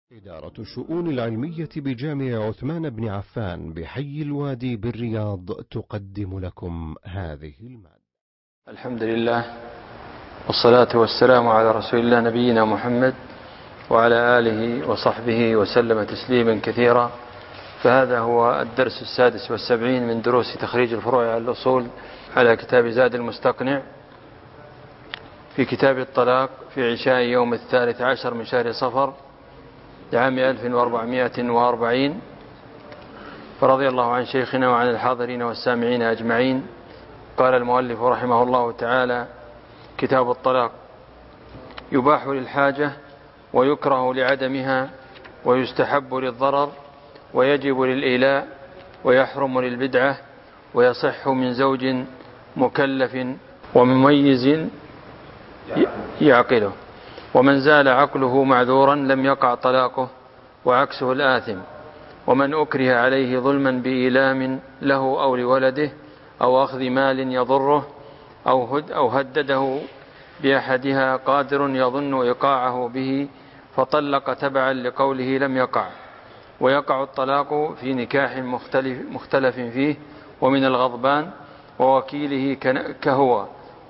إدارة الشؤون العلمية بجامع عثمان بن عفان بحي الوادي بالرياض تقدم لكم هذه المادة. الحمد لله والصلاة والسلام على رسول الله نبينا محمد وعلى آله وصحبه وسلم تسليما كثيرا. فهذا هو الدرس 76 من دروس تخريج الفروع على الأصول على كتاب زاد المستقنع في كتاب الطلاق في عشاء يوم 13 من شهر صفر لعام 1440. فرضي الله عن شيخنا وعن الحاضرين والسامعين أجمعين. قال المؤلف رحمه الله تعالى: كتاب الطلاق. يباح للحاجة ويكره لعدمها ويستحب للضرر ويجب للإيلاء ويحرم للبدعة ويصح من زوج مكلف ومميز يعقله. ومن زال عقله معذورا لم يقع طلاقه وعكسه الآثم. ومن أكره عليه ظلما بإيلام له أو لولده أو أخذ مال يضره أو هدده بأحدها قادر يظن إيقاعه به فطلق تبعا لقوله لم يقع. ويقع الطلاق في نكاح مختلف فيه ومن الغضبان ووكيله كهو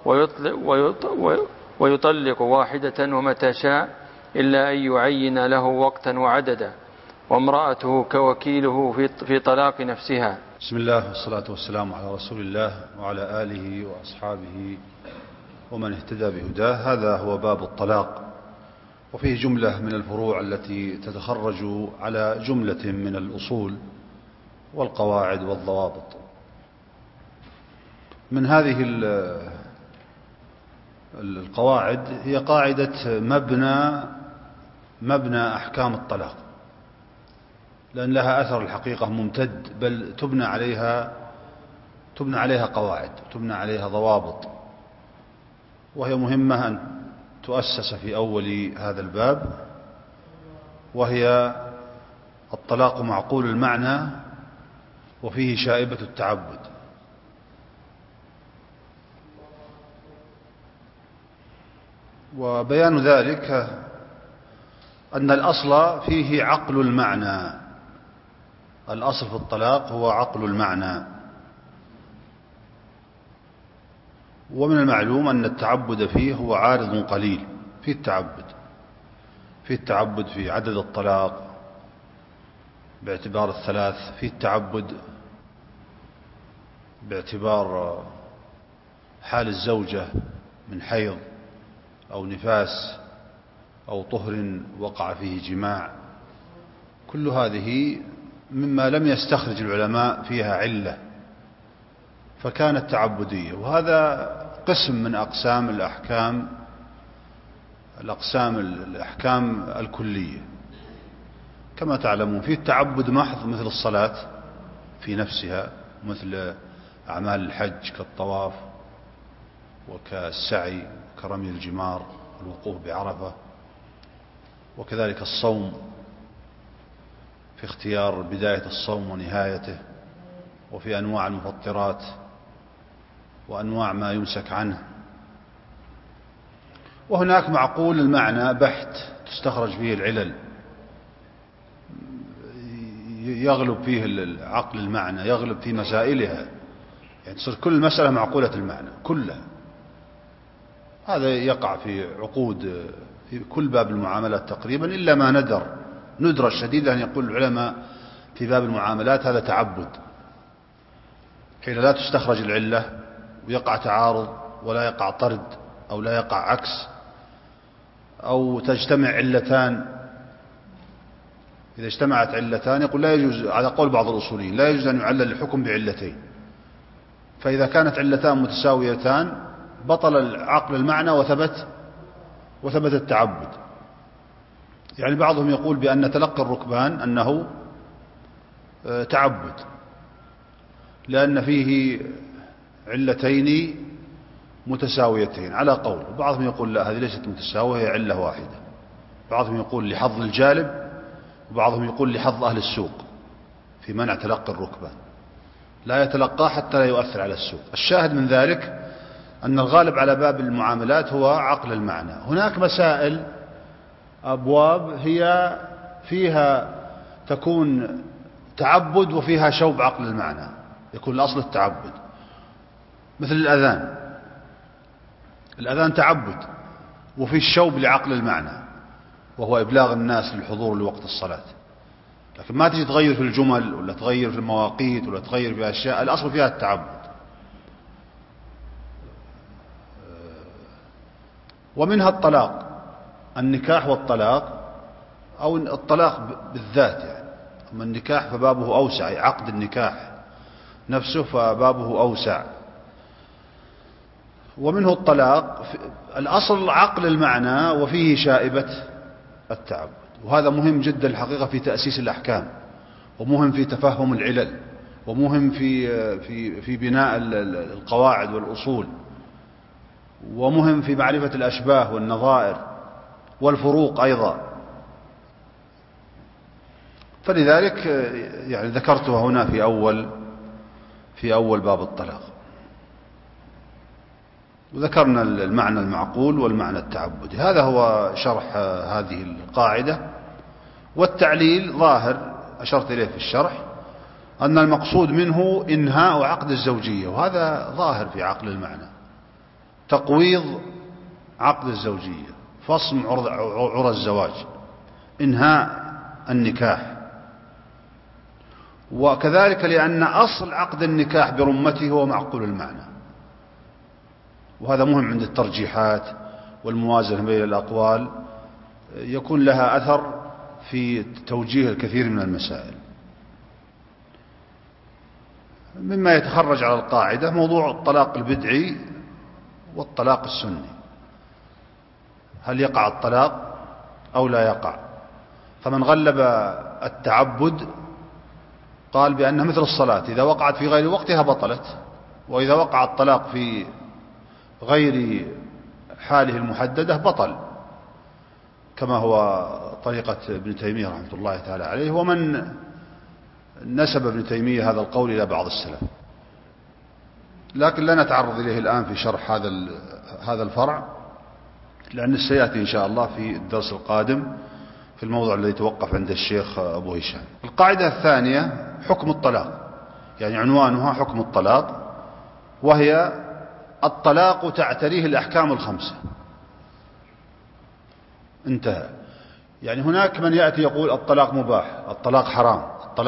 ويطلق واحدة ومتى شاء إلا أن يعين له وقتا وعددا. وامرأته كوكيله في طلاق نفسها. بسم الله والصلاة والسلام على رسول الله وعلى آله وأصحابه ومن اهتدى بهداه. هذا هو باب الطلاق، وفيه جملة من الفروع التي تتخرج على جملة من الأصول والقواعد والضوابط. من هذه القواعد هي قاعدة مبنى أحكام الطلاق، لأن لها أثر الحقيقة ممتد، بل تبنى عليها قواعد، تبنى عليها ضوابط، وهي مهمة أن تؤسس في أول هذا الباب. وهي الطلاق معقول المعنى وفيه شائبة التعبد. وبيان ذلك أن الأصل فيه عقل المعنى. الأصل في الطلاق هو عقل المعنى. ومن المعلوم أن التعبد فيه هو عارض قليل. في التعبد في عدد الطلاق باعتبار الثلاث، في التعبد باعتبار حال الزوجة من حيض أو نفاس أو طهر وقع فيه جماع. كل هذه مما لم يستخرج العلماء فيها علة، فكانت تعبدية. وهذا قسم من أقسام الأحكام الكلية. كما تعلمون في التعبد محض مثل الصلاة في نفسها، مثل أعمال الحج كالطواف وكالسعي كرمي الجمار والوقوف بعرفة، وكذلك الصوم في اختيار بداية الصوم ونهايته، وفي أنواع المفطرات وأنواع ما يمسك عنه. وهناك معقول المعنى بحت تستخرج فيه العلل، يغلب فيه العقل المعنى، يغلب في مسائلها، يعني تصير كل مسألة معقولة المعنى كلها. هذا يقع في عقود في كل باب المعاملات تقريبا، إلا ما ندر الشديد أن يقول العلماء في باب المعاملات هذا تعبد، حين لا تستخرج العلة ويقع تعارض ولا يقع طرد أو لا يقع عكس، أو تجتمع علتان. إذا اجتمعت علتان يقول لا يجوز، على قول بعض الأصوليين، لا يجوز أن يعلل الحكم بعلتين. فإذا كانت علتان متساويتان بطل العقل المعنى وثبت التعبد. يعني بعضهم يقول بأن تلقي الركبان أنه تعبد، لأن فيه علتين متساويتين على قول. وبعضهم يقول لا، هذه ليست متساوية، هي علة واحدة. بعضهم يقول لحظ الجالب، وبعضهم يقول لحظ أهل السوق في منع تلقي الركبان، لا يتلقى حتى لا يؤثر على السوق. الشاهد من ذلك أن الغالب على باب المعاملات هو عقل المعنى. هناك مسائل أبواب هي فيها تكون تعبد وفيها شوب عقل المعنى، يكون الأصل التعبد، مثل الأذان تعبد وفي الشوب لعقل المعنى، وهو إبلاغ الناس للحضور لوقت الصلاة. لكن ما تجي تغير في الجمل ولا تغير في المواقيت ولا تغير في أشياء، الأصل فيها التعبد. ومنها الطلاق، النكاح والطلاق، أو الطلاق بالذات يعني. أما النكاح فبابه أوسع، عقد النكاح نفسه فبابه أوسع. ومنه الطلاق الأصل عقل المعنى وفيه شائبة التعبد، وهذا مهم جدا الحقيقة في تأسيس الأحكام، ومهم في تفهم العلل، ومهم في بناء القواعد والأصول، ومهم في معرفة الأشباه والنظائر والفروق أيضا. فلذلك يعني ذكرتها هنا في أول باب الطلاق، وذكرنا المعنى المعقول والمعنى التعبدي. هذا هو شرح هذه القاعدة. والتعليل ظاهر أشرت إليه في الشرح أن المقصود منه إنهاء عقد الزوجية، وهذا ظاهر في عقل المعنى، تقويض عقد الزوجية، فصم عرى الزواج، إنهاء النكاح. وكذلك لأن أصل عقد النكاح برمته هو معقول المعنى، وهذا مهم عند الترجيحات والموازنة بين الأقوال، يكون لها أثر في توجيه الكثير من المسائل. مما يتخرج على القاعدة موضوع الطلاق البدعي والطلاق السني، هل يقع الطلاق أو لا يقع؟ فمن غلب التعبد قال بأنها مثل الصلاة، إذا وقعت في غير وقتها بطلت، وإذا وقع الطلاق في غير حاله المحددة بطل، كما هو طريقة ابن تيمية رحمة الله تعالى عليه، ومن نسب ابن تيمية هذا القول إلى بعض السلف. لكن لا نتعرض إليه الآن في شرح هذا الفرع، لأن سيأتي إن شاء الله في الدرس القادم في الموضوع الذي توقف عند الشيخ أبو هشام. القاعدة الثانية حكم الطلاق، يعني عنوانها حكم الطلاق، وهي الطلاق تعتريه الأحكام الخمسة. انتهى. يعني هناك من يأتي يقول الطلاق مباح، الطلاق حرام،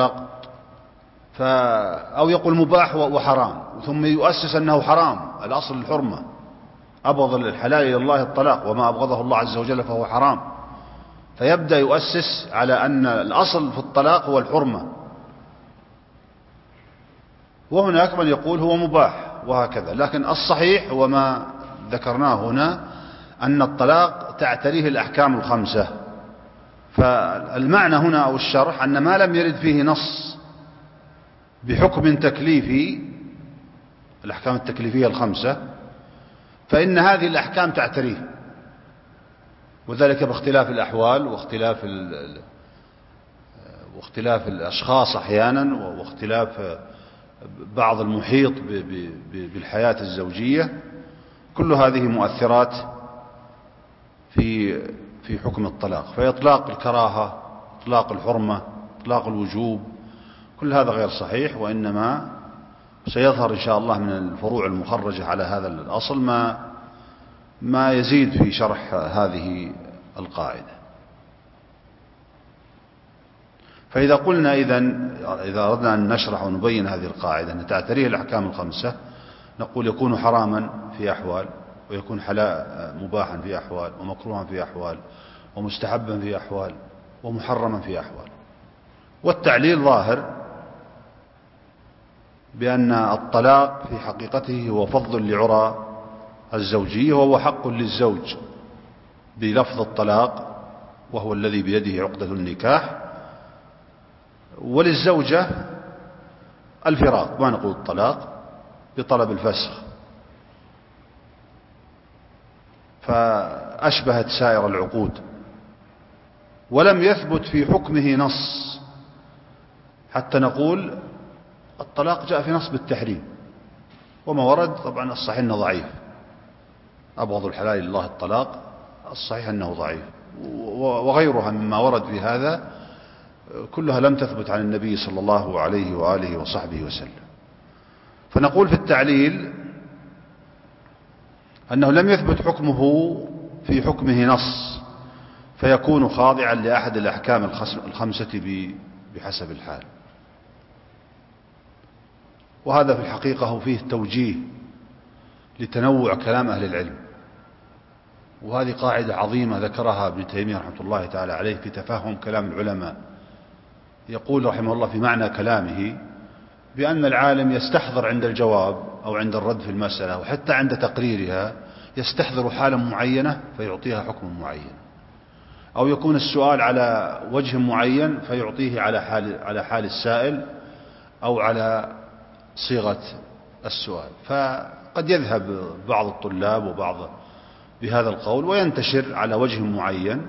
أو يقول مباح وحرام، ثم يؤسس أنه حرام، الأصل الحرمة، أبغض الحلال إلى الله الطلاق، وما أبغضه الله عز وجل فهو حرام، فيبدأ يؤسس على أن الأصل في الطلاق هو الحرمة. وهناك من يقول هو مباح وهكذا. لكن الصحيح وما ذكرناه هنا أن الطلاق تعتريه الأحكام الخمسة. فالمعنى هنا أو الشرح أن ما لم يرد فيه نص بحكم تكليفي، الأحكام التكليفية الخمسة، فإن هذه الأحكام تعتريه، وذلك باختلاف الأحوال واختلاف الأشخاص أحيانا، واختلاف بعض المحيط بالحياة الزوجية. كل هذه مؤثرات في حكم الطلاق. فإطلاق الكراهة، إطلاق الحرمة، إطلاق الوجوب، كل هذا غير صحيح، وإنما سيظهر إن شاء الله من الفروع المخرجة على هذا الأصل ما يزيد في شرح هذه القاعدة. فإذا قلنا إذا أردنا أن نشرح ونبين هذه القاعدة أن تعتريه الأحكام الخمسة، نقول يكون حراما في أحوال، ويكون مباحا في أحوال، ومكروها في أحوال، ومستحبا في أحوال، ومحرما في أحوال. والتعليل ظاهر بأن الطلاق في حقيقته هو فض لعرى الزوجية، وهو حق للزوج بلفظ الطلاق، وهو الذي بيده عقدة النكاح، وللزوجة الفراق، ما نقول الطلاق، بطلب الفسخ. فأشبهت سائر العقود، ولم يثبت في حكمه نص حتى نقول الطلاق جاء في نص بالتحريم، وما ورد طبعا الصحيح أنه ضعيف، أبغض الحلال إلى الله الطلاق، الصحيح أنه ضعيف، وغيرها مما ورد في هذا كلها لم تثبت عن النبي صلى الله عليه وآله وصحبه وسلم. فنقول في التعليل أنه لم يثبت حكمه في حكمه نص فيكون خاضعا لأحد الأحكام الخمسة بحسب الحال. وهذا في الحقيقة فيه توجيه لتنوع كلام أهل العلم، وهذه قاعدة عظيمة ذكرها ابن تيمية رحمة الله تعالى عليه في تفهم كلام العلماء. يقول رحمه الله في معنى كلامه بأن العالم يستحضر عند الجواب أو عند الرد في المسألة وحتى عند تقريرها يستحضر حالا معينة فيعطيها حكم معين، أو يكون السؤال على وجه معين فيعطيه على حال السائل أو على صيغة السؤال. فقد يذهب بعض الطلاب وبعض بهذا القول وينتشر على وجه معين،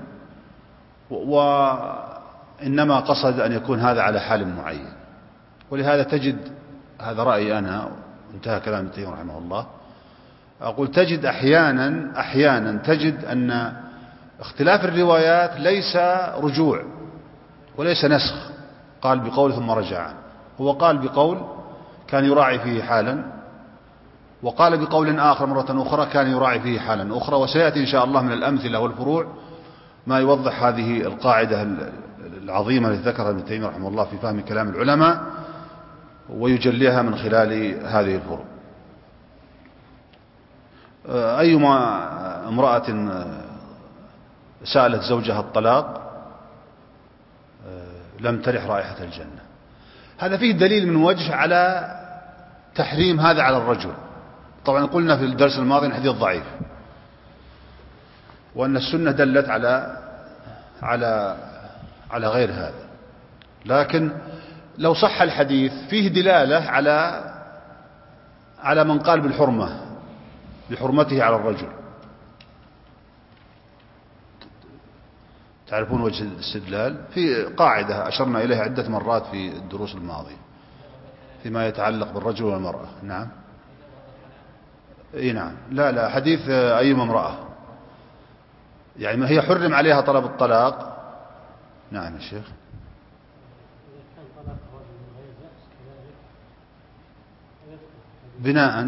وإنما قصد أن يكون هذا على حال معين. ولهذا تجد، هذا رأيي أنا انتهى كلام ابن تيمية رحمه الله، أقول تجد أحيانا تجد أن اختلاف الروايات ليس رجوع وليس نسخ، قال بقول ثم رجع. هو قال بقول كان يراعي فيه حالا، وقال بقول آخر مرة أخرى كان يراعي فيه حالا أخرى. وسيأتي إن شاء الله من الأمثلة والفروع ما يوضح هذه القاعدة العظيمة التي ذكرها ابن تيمية رحمه الله في فهم كلام العلماء ويجليها من خلال هذه الفروع. أيما امرأة سألت زوجها الطلاق لم ترح رائحة الجنة. هذا فيه دليل من وجه على تحريم هذا على الرجل. طبعا قلنا في الدرس الماضي أن الحديث ضعيف، وأن السنة دلت على غير هذا، لكن لو صح الحديث فيه دلالة على من قال بحرمته على الرجل. تعرفون وجه الاستدلال؟ في قاعدة أشرنا إليها عدة مرات في الدروس الماضية فيما يتعلق بالرجل والمرأة. نعم، اي نعم، لا حديث أيما امرأة يعني ما هي حرم عليها طلب الطلاق. نعم يا شيخ. بناء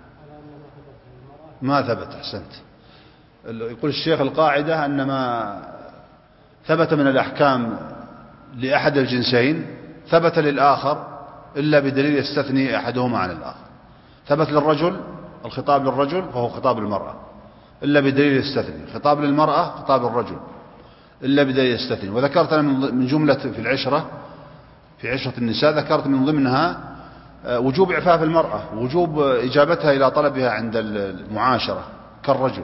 ما ثبت. أحسنت. يقول الشيخ القاعدة أن ما ثبت من الأحكام لأحد الجنسين ثبت للآخر إلا بدليل يستثني أحدهما عن الآخر. ثبت للرجل الخطاب للرجل فهو خطاب للمرأة إلا بدليل يستثني، خطاب للمرأة خطاب للرجل إلا بدليل يستثني. وذكرت أنا من جملة في عشرة النساء ذكرت من ضمنها وجوب إعفاف المرأة، وجوب إجابتها إلى طلبها عند المعاشرة كالرجل.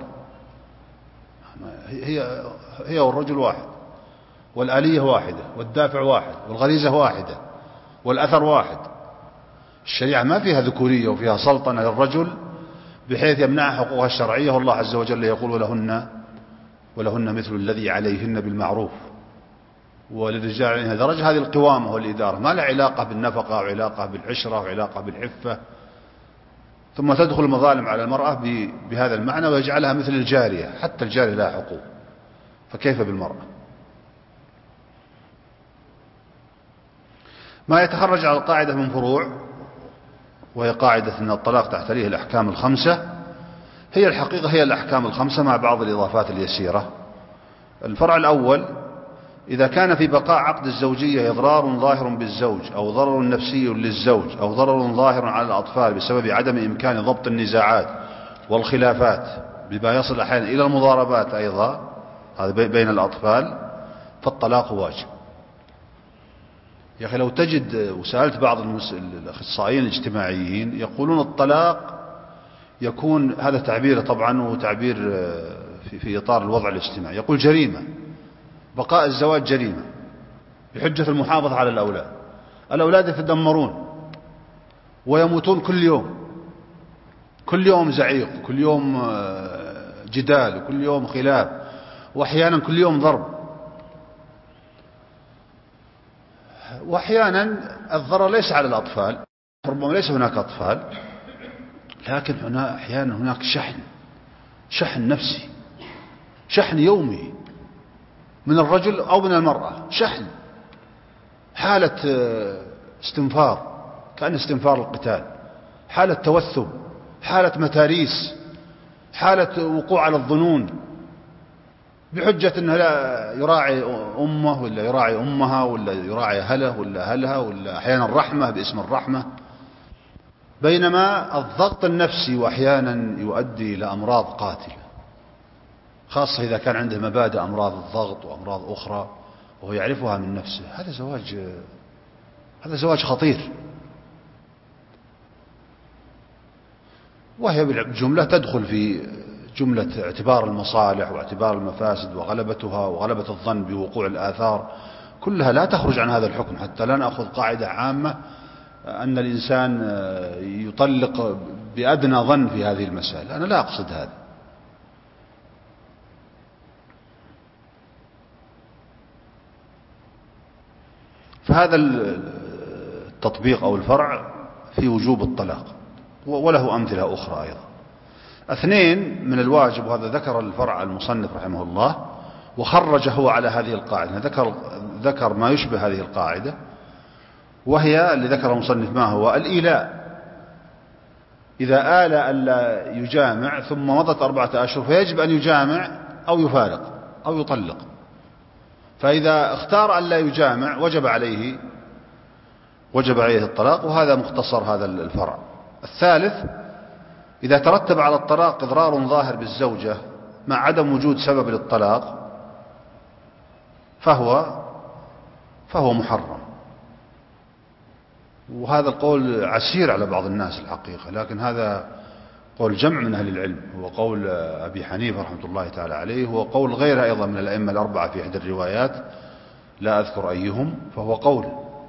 هي والرجل واحد، والآلية واحدة، والدافع واحد، والغريزة واحدة، والأثر واحد. الشريعة ما فيها ذكورية وفيها سلطنة للرجل بحيث يمنعها حقوقها الشرعية، والله عز وجل يقول ولهن مثل الذي عليهن بالمعروف وللرجال عليها درجة. هذه القوامة والإدارة ما لها علاقة بالنفقة وعلاقة بالعشرة وعلاقة بالعفة. ثم تدخل المظالم على المرأة بهذا المعنى ويجعلها مثل الجارية، حتى الجارية لها حقوق، فكيف بالمرأة؟ ما يتخرج على القاعدة من فروع، وهي قاعدة أن الطلاق تحتريه الأحكام الخمسة. هي الحقيقة هي الأحكام الخمسة مع بعض الإضافات اليسيرة. الفرع الأول: إذا كان في بقاء عقد الزوجية إضرار ظاهر بالزوج أو ضرر نفسي للزوج أو ضرر ظاهر على الأطفال بسبب عدم إمكان ضبط النزاعات والخلافات بما يصل أحيانا إلى المضاربات أيضا هذا بين الأطفال، فالطلاق واجب. يا أخي لو تجد وسألت بعض الأخصائيين الاجتماعيين يقولون الطلاق يكون، هذا تعبير طبعا وتعبير في إطار الوضع الاجتماعي، يقول جريمة، بقاء الزواج جريمة بحجة المحافظة على الأولاد. الأولاد يتدمرون ويموتون كل يوم زعيق، كل يوم جدال، وكل يوم خلاف، وأحيانا كل يوم ضرب. وأحيانا الضرر ليس على الأطفال، ربما ليس هناك أطفال، لكن أحيانا هناك شحن نفسي، شحن يومي من الرجل أو من المرأة، شحن حالة استنفار، كأن استنفار القتال، حالة توثب، حالة متاريس، حالة وقوع على الظنون، بحجة أنه لا يراعي أمه ولا يراعي أمها ولا يراعي أهله ولا أهلها، ولا أحيانا الرحمة باسم الرحمة. بينما الضغط النفسي وأحيانا يؤدي إلى أمراض قاتلة، خاصة إذا كان عنده مبادئ أمراض الضغط وأمراض أخرى وهو يعرفها من نفسه. هذا زواج خطير، وهي بالجملة تدخل في جملة اعتبار المصالح واعتبار المفاسد وغلبتها وغلبة الظن بوقوع الآثار، كلها لا تخرج عن هذا الحكم، حتى لا نأخذ قاعدة عامة أن الإنسان يطلق بأدنى ظن في هذه المسألة. أنا لا أقصد هذا. فهذا التطبيق أو الفرع في وجوب الطلاق، وله أمثلة أخرى أيضا. 2 من الواجب، وهذا ذكر الفرع المصنف رحمه الله وخرج هو على هذه القاعدة، ذكر ما يشبه هذه القاعدة، وهي اللي ذكر المصنف ما هو الإيلاء. إذا آل ألا يجامع ثم مضت 4 أشهر فيجب أن يجامع أو يفارق أو يطلق. فإذا اختار ألا يجامع وجب عليه الطلاق، وهذا مختصر هذا الفرع. 3 إذا ترتب على الطلاق إضرار ظاهر بالزوجة مع عدم وجود سبب للطلاق فهو محرم. وهذا القول عسير على بعض الناس الحقيقة، لكن هذا قول جمع من أهل العلم، هو قول أبي حنيفة رحمة الله تعالى عليه، هو قول غيره أيضا من الأئمة الأربعة في إحدى الروايات لا أذكر أيهم، فهو قول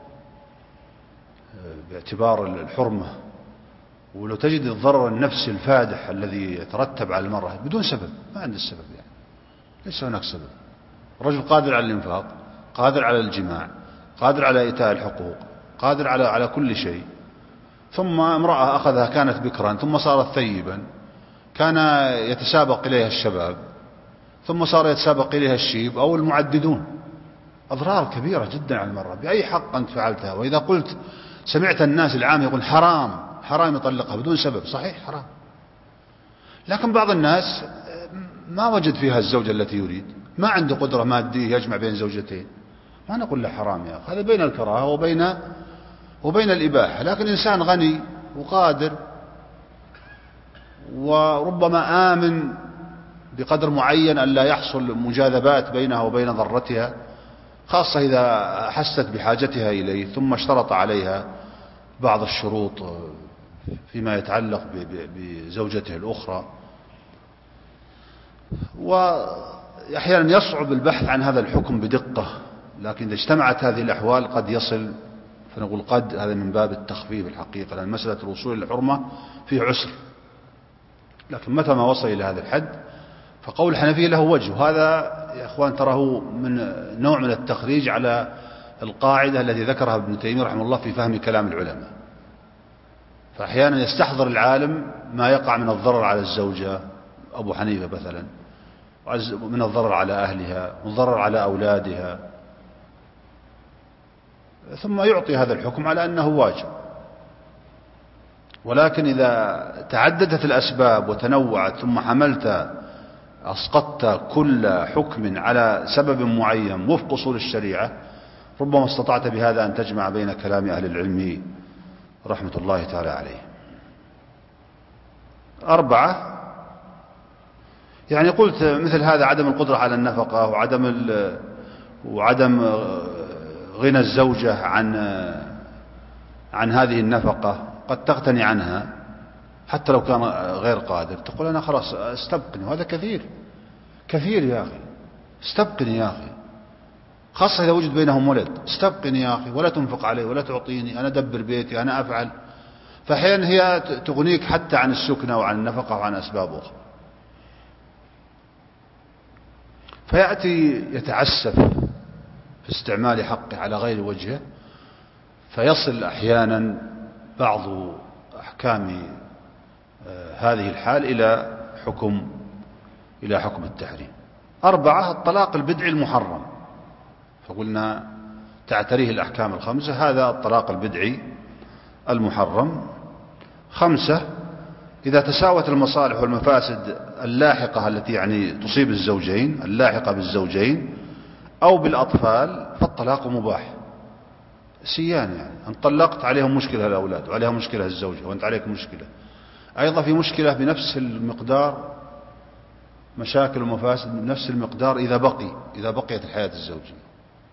باعتبار الحرمة. ولو تجد الضرر النفسي الفادح الذي يترتب على المرأة بدون سبب، ما عند السبب، يعني ليس هناك سبب. الرجل قادر على الإنفاق، قادر على الجماع، قادر على إيتاء الحقوق، قادر على كل شيء، ثم امرأة أخذها كانت بكرا ثم صارت ثيبا، كان يتسابق إليها الشباب ثم صار يتسابق إليها الشيب أو المعددون. أضرار كبيرة جدا على المرأة. بأي حق أنت فعلتها؟ وإذا قلت سمعت الناس العام يقول حرام يطلقها بدون سبب، صحيح حرام، لكن بعض الناس ما وجد فيها الزوجة التي يريد، ما عنده قدرة مادية يجمع بين زوجتين، ما نقول له حرام يا أخي، هذا بين الكراهة وبين الإباحة. لكن إنسان غني وقادر وربما آمن بقدر معين أن لا يحصل مجاذبات بينها وبين ضرتها، خاصة إذا حست بحاجتها إليه، ثم اشترط عليها بعض الشروط فيما يتعلق بزوجته الأخرى، وأحيانا يصعب البحث عن هذا الحكم بدقة، لكن إذا اجتمعت هذه الأحوال قد يصل، فنقول قد، هذا من باب التخفيف الحقيقة، لأن مسألة الوصول إلى الحرمة فيه عسر، لكن متى ما وصل إلى هذا الحد فقول الحنفية له وجه. وهذا يا أخوان تراه من نوع من التخريج على القاعدة التي ذكرها ابن تيمية رحمه الله في فهم كلام العلماء. فأحيانا يستحضر العالم ما يقع من الضرر على الزوجة، أبو حنيفة مثلا، من الضرر على أهلها والضرر على أولادها، ثم يعطي هذا الحكم على أنه واجب. ولكن إذا تعددت الأسباب وتنوعت ثم أسقطت كل حكم على سبب معين وفق أصول الشريعة، ربما استطعت بهذا أن تجمع بين كلام أهل العلم رحمة الله تعالى عليه. 4 يعني قلت مثل هذا عدم القدرة على النفقة وعدم غنى الزوجة عن هذه النفقة، قد تغتني عنها حتى لو كان غير قادر، تقول أنا خلاص استبقني، وهذا كثير يا أخي، استبقني يا أخي، خاصة إذا وجد بينهم ولد، استبقني يا أخي ولا تنفق عليه ولا تعطيني، أنا أدبر بيتي، أنا أفعل. فأحيانا هي تغنيك حتى عن السكنة وعن النفقة وعن أسباب أخرى. فيأتي يتعسف في استعمال حقه على غير وجهه، فيصل أحيانا بعض أحكام هذه الحال إلى حكم التحريم. 4 الطلاق البدعي المحرم، فقلنا تعتريه الأحكام الخمسة، هذا الطلاق البدعي المحرم. 5، إذا تساوت المصالح والمفاسد اللاحقة التي يعني تصيب الزوجين، اللاحقة بالزوجين أو بالأطفال، فالطلاق مباح. سيان يعني أن طلقت عليهم مشكلة الأولاد وعليها مشكلة الزوجة وأنت عليك مشكلة، أيضا في مشكلة بنفس المقدار، مشاكل ومفاسد بنفس المقدار إذا بقيت الحياة الزوجية.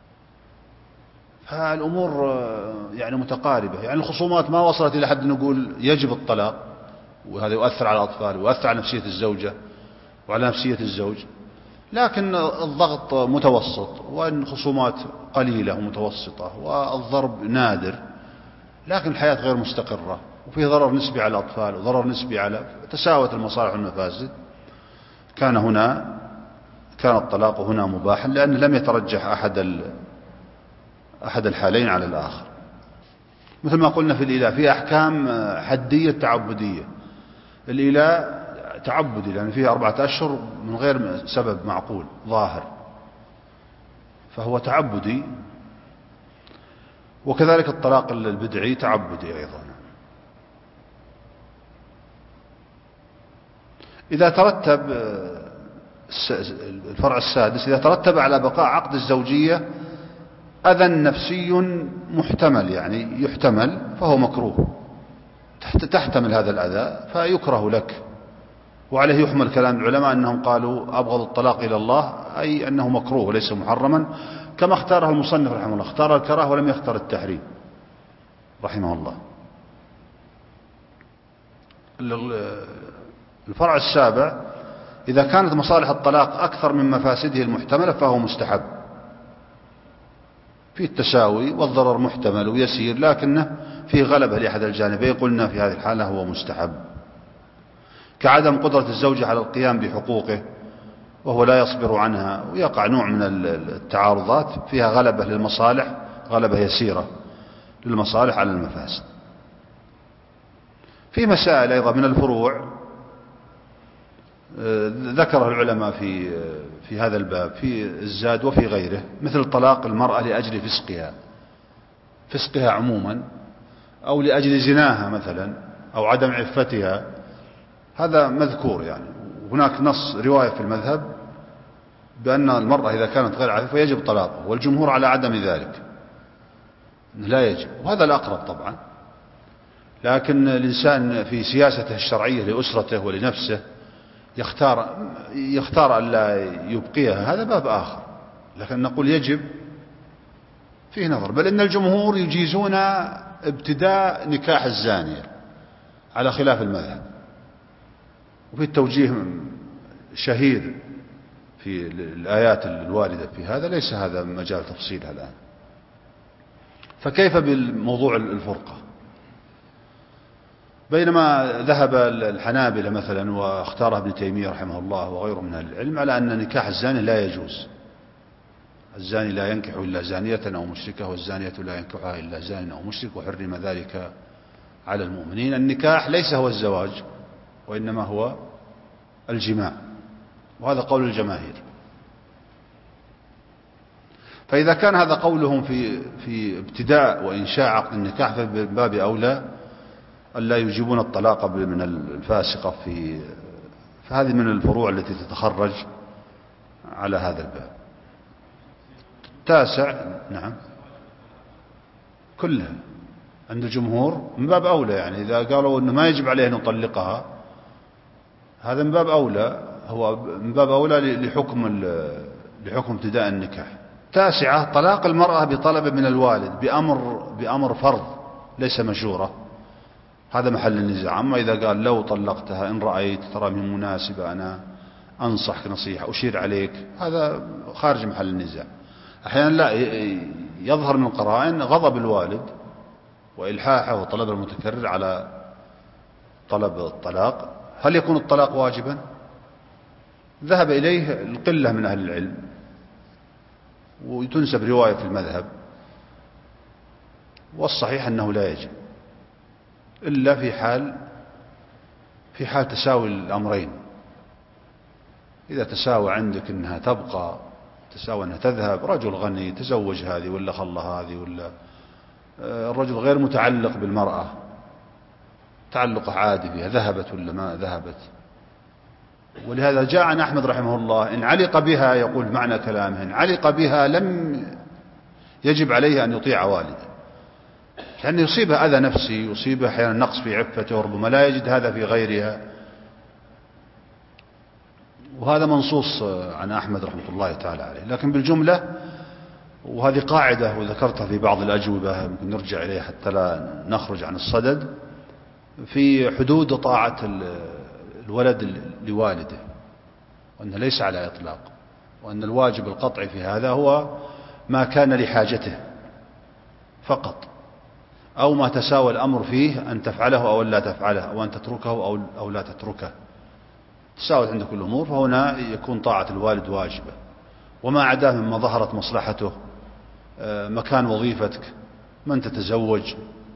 فالأمور يعني متقاربة، يعني الخصومات ما وصلت إلى حد نقول يجب الطلاق، وهذا يؤثر على الأطفال ويؤثر على نفسية الزوجة وعلى نفسية الزوج، لكن الضغط متوسط، وأن خصومات قليلة ومتوسطة، والضرب نادر، لكن الحياة غير مستقرة، وفيه ضرر نسبي على الأطفال وضرر نسبي على تساوت المصالح والمفاسد. كان الطلاق هنا مباحا، لأنه لم يترجح أحد الحالين على الآخر. مثل ما قلنا في الإيلاء، في أحكام حدية تعبدية. الإيلاء تعبدي لأن فيه 4 أشهر من غير سبب معقول ظاهر، فهو تعبدي، وكذلك الطلاق البدعي تعبدي أيضا. إذا ترتب الفرع السادس، إذا ترتب على بقاء عقد الزوجية أذى نفسي محتمل، يعني يحتمل، فهو مكروه، تحتمل هذا الأذى فيكره لك. وعليه يحمل كلام العلماء أنهم قالوا أبغض الطلاق إلى الله، أي أنه مكروه وليس محرما، كما اختارها المصنف رحمه الله، اختار الكراهة ولم يختار التحريم رحمه الله. الفرع السابع، إذا كانت مصالح الطلاق أكثر من مفاسده المحتملة فهو مستحب، في التساوي والضرر محتمل ويسير، لكنه فيه غلبة لأحد الجانبين، قلنا في هذه الحالة هو مستحب، كعدم قدرة الزوجة على القيام بحقوقه وهو لا يصبر عنها، ويقع نوع من التعارضات فيها غلبة للمصالح، غلبة يسيرة للمصالح على المفاسد. في مسائل أيضا من الفروع ذكرها العلماء في هذا الباب في الزاد وفي غيره، مثل طلاق المرأة لأجل فسقها عموما، أو لأجل زناها مثلا، أو عدم عفتها، هذا مذكور يعني. هناك نص رواية في المذهب بأن المرأة إذا كانت غير عفيفة يجب طلاقها، والجمهور على عدم ذلك، لا يجب، وهذا الأقرب طبعا. لكن الإنسان في سياسته الشرعية لأسرته ولنفسه يختار أن لا يبقيها، هذا باب آخر، لكن نقول يجب فيه نظر. بل إن الجمهور يجيزون ابتداء نكاح الزانية على خلاف المذهب، وفي التوجيه شهير في الآيات الواردة في هذا، ليس هذا مجال تفصيلها الآن. فكيف بالموضوع الفرقة؟ بينما ذهب الحنابلة مثلا واختارها ابن تيمية رحمه الله وغيره من أهل العلم على أن نكاح الزاني لا يجوز، الزاني لا ينكح إلا زانية أو مشركة، والزانية لا ينكحها إلا زان أو مشرك، وحرم ذلك على المؤمنين. النكاح ليس هو الزواج، وإنما هو الجماع، وهذا قول الجماهير. فإذا كان هذا قولهم في ابتداء وإنشاء عقد النكاح، فباب أولى ألا يجيبون الطلاق من الفاسقة فهذه من الفروع التي تتخرج على هذا الباب. 9، نعم، كلها عند الجمهور من باب أولى، يعني إذا قالوا أنه ما يجب عليه أن يطلقها، هذا من باب أولى، هو من باب أولى لحكم ابتداء النكاح. 9، طلاق المرأة بطلب من الوالد بأمر فرض ليس مشورة، هذا محل النزاع. أما إذا قال لو طلقتها إن رأيت ترى من مناسبة أنا أنصحك نصيحة أشير عليك، هذا خارج محل النزاع. أحيانا لا يظهر من القرائن غضب الوالد وإلحاحه وطلب المتكرر على طلب الطلاق. هل يكون الطلاق واجبا؟ ذهب إليه القلة من أهل العلم، وتنسب رواية في المذهب، والصحيح أنه لا يجب إلا في حال تساوي الأمرين. إذا تساوى عندك أنها تبقى تساوي أنها تذهب. رجل غني تزوج هذه ولا خلى هذه، ولا الرجل غير متعلق بالمرأة، تعلق عادي بها، ذهبت ولا ما ذهبت. ولهذا جاء عن أحمد رحمه الله إن علق بها، يقول معنى كلامه، إن علق بها لم يجب عليه أن يطيع والده، لأنه يصيبه أذى نفسي، يصيبه أحيانا نقص في عفته، وربما لا يجد هذا في غيرها. وهذا منصوص عن أحمد رحمة الله تعالى عليه. لكن بالجملة، وهذه قاعدة وذكرتها في بعض الأجوبة ممكن نرجع إليها حتى لا نخرج عن الصدد، في حدود طاعة الولد لوالده، وأن ليس على إطلاق، وأن الواجب القطعي في هذا هو ما كان لحاجته فقط، أو ما تساوى الأمر فيه أن تفعله أو لا تفعله، أو أن تتركه أو لا تتركه، تساوت عندك الأمور، فهنا يكون طاعة الوالد واجبة. وما عداه مما ظهرت مصلحته، مكان وظيفتك، من تتزوج،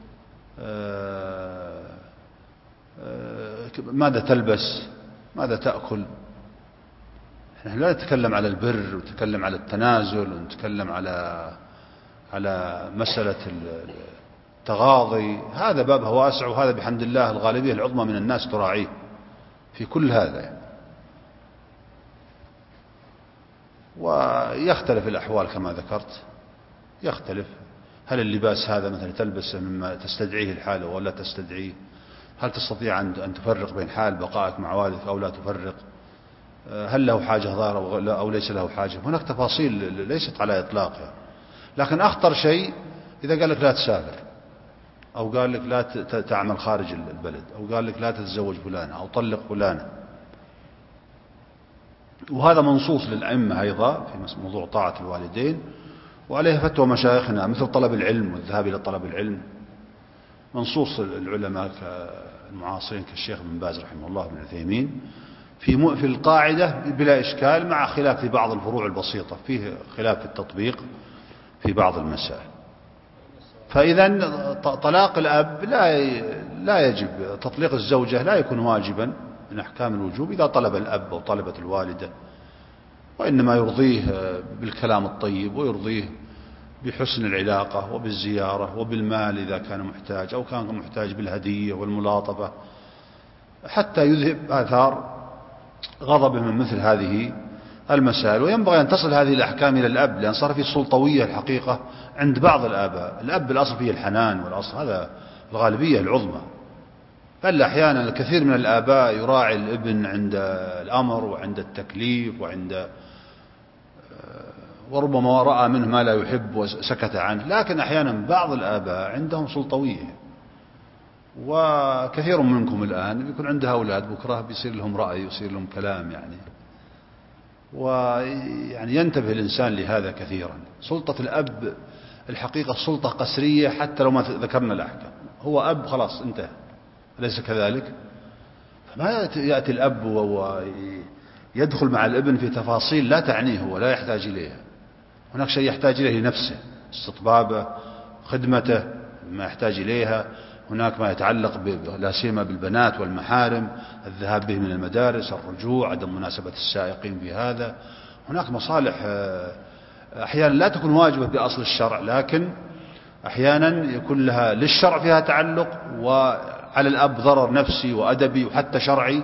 ماذا تلبس، ماذا تأكل. نحن لا نتكلم على البر، ونتكلم على التنازل، ونتكلم على مسألة التغاضي. هذا بابها واسع، وهذا بحمد الله الغالبية العظمى من الناس تراعيه في كل هذا يعني. ويختلف الأحوال كما ذكرت، يختلف. هل اللباس هذا مثلا تلبسه مما تستدعيه الحالة ولا تستدعيه؟ هل تستطيع أن تفرق بين حال بقائك مع والدك أو لا تفرق؟ هل له حاجة ظاهرة أو ليس له حاجة؟ هناك تفاصيل ليست على إطلاقها. لكن أخطر شيء إذا قال لك لا تسافر، أو قال لك لا تعمل خارج البلد، أو قال لك لا تتزوج فلانة أو طلق فلانة. وهذا منصوص للأئمة أيضا في موضوع طاعة الوالدين، وعليه فتوى مشايخنا مثل طلب العلم والذهاب إلى طلب العلم. منصوص العلماء المعاصرين كالشيخ ابن باز رحمه الله بن عثيمين في القاعدة بلا إشكال، مع خلاف في بعض الفروع البسيطة، فيه خلاف في التطبيق في بعض المسائل. فإذا طلاق الأب لا يجب، تطليق الزوجة لا يكون واجبا من أحكام الوجوب إذا طلب الأب أو طلبت الوالدة، وإنما يرضيه بالكلام الطيب، ويرضيه بحسن العلاقة وبالزيارة وبالمال إذا كان محتاج، أو كان محتاج بالهدية والملاطفة، حتى يذهب آثار غضبه من مثل هذه المسائل. وينبغي أن تصل هذه الأحكام إلى الأب، لأن صار في سلطوية الحقيقة عند بعض الآباء. الأب الأصل فيه الحنان والأصل، هذا الغالبية العظمى، بل أحيانا الكثير من الآباء يراعي الابن عند الأمر وعند التكليف وربما رأى منه ما لا يحب وسكت عنه. لكن أحيانا بعض الآباء عندهم سلطوية، وكثير منكم الآن يكون عنده أولاد، بكرة بيصير لهم رأي ويصير لهم كلام يعني. ويعني ينتبه الإنسان لهذا كثيرا. سلطة الأب الحقيقة سلطة قسرية، حتى لو ما ذكرنا الأحكام، هو أب خلاص انتهى، أليس كذلك؟ فما يأتي الأب ويدخل مع الابن في تفاصيل لا تعنيه ولا يحتاج إليها. هناك شيء يحتاج إليه لنفسه، استطبابه، خدمته، ما يحتاج إليها. هناك ما يتعلق لا سيما بالبنات والمحارم، الذهاب به من المدارس، الرجوع، عدم مناسبة السائقين في هذا. هناك مصالح أحيانا لا تكون واجبة بأصل الشرع، لكن أحيانا يكون لها للشرع فيها تعلق، وعلى الأب ضرر نفسي وأدبي وحتى شرعي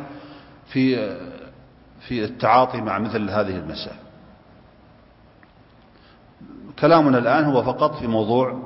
في التعاطي مع مثل هذه المسائل. كلامنا الآن هو فقط في موضوع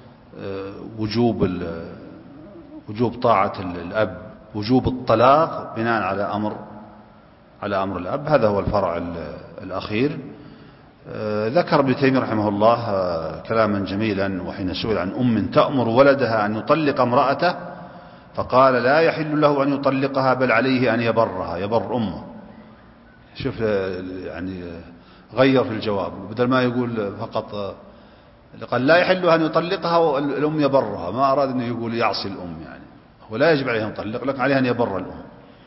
وجوب طاعة الأب، وجوب الطلاق بناء على أمر الأب. هذا هو الفرع الأخير. ذكر ابن تيمية رحمه الله كلاما جميلا، وحين سئل عن أم تأمر ولدها أن يطلق امرأته فقال لا يحل له أن يطلقها، بل عليه أن يبر أمه. شوف يعني غير في الجواب، بدل ما يقول فقط قال لا يحل أن يطلقها والأم يبرها، ما أراد أنه يقول يعصي الأم يعني. هو لا يجب عليه أن يطلق، لكن عليه أن يبر الأم.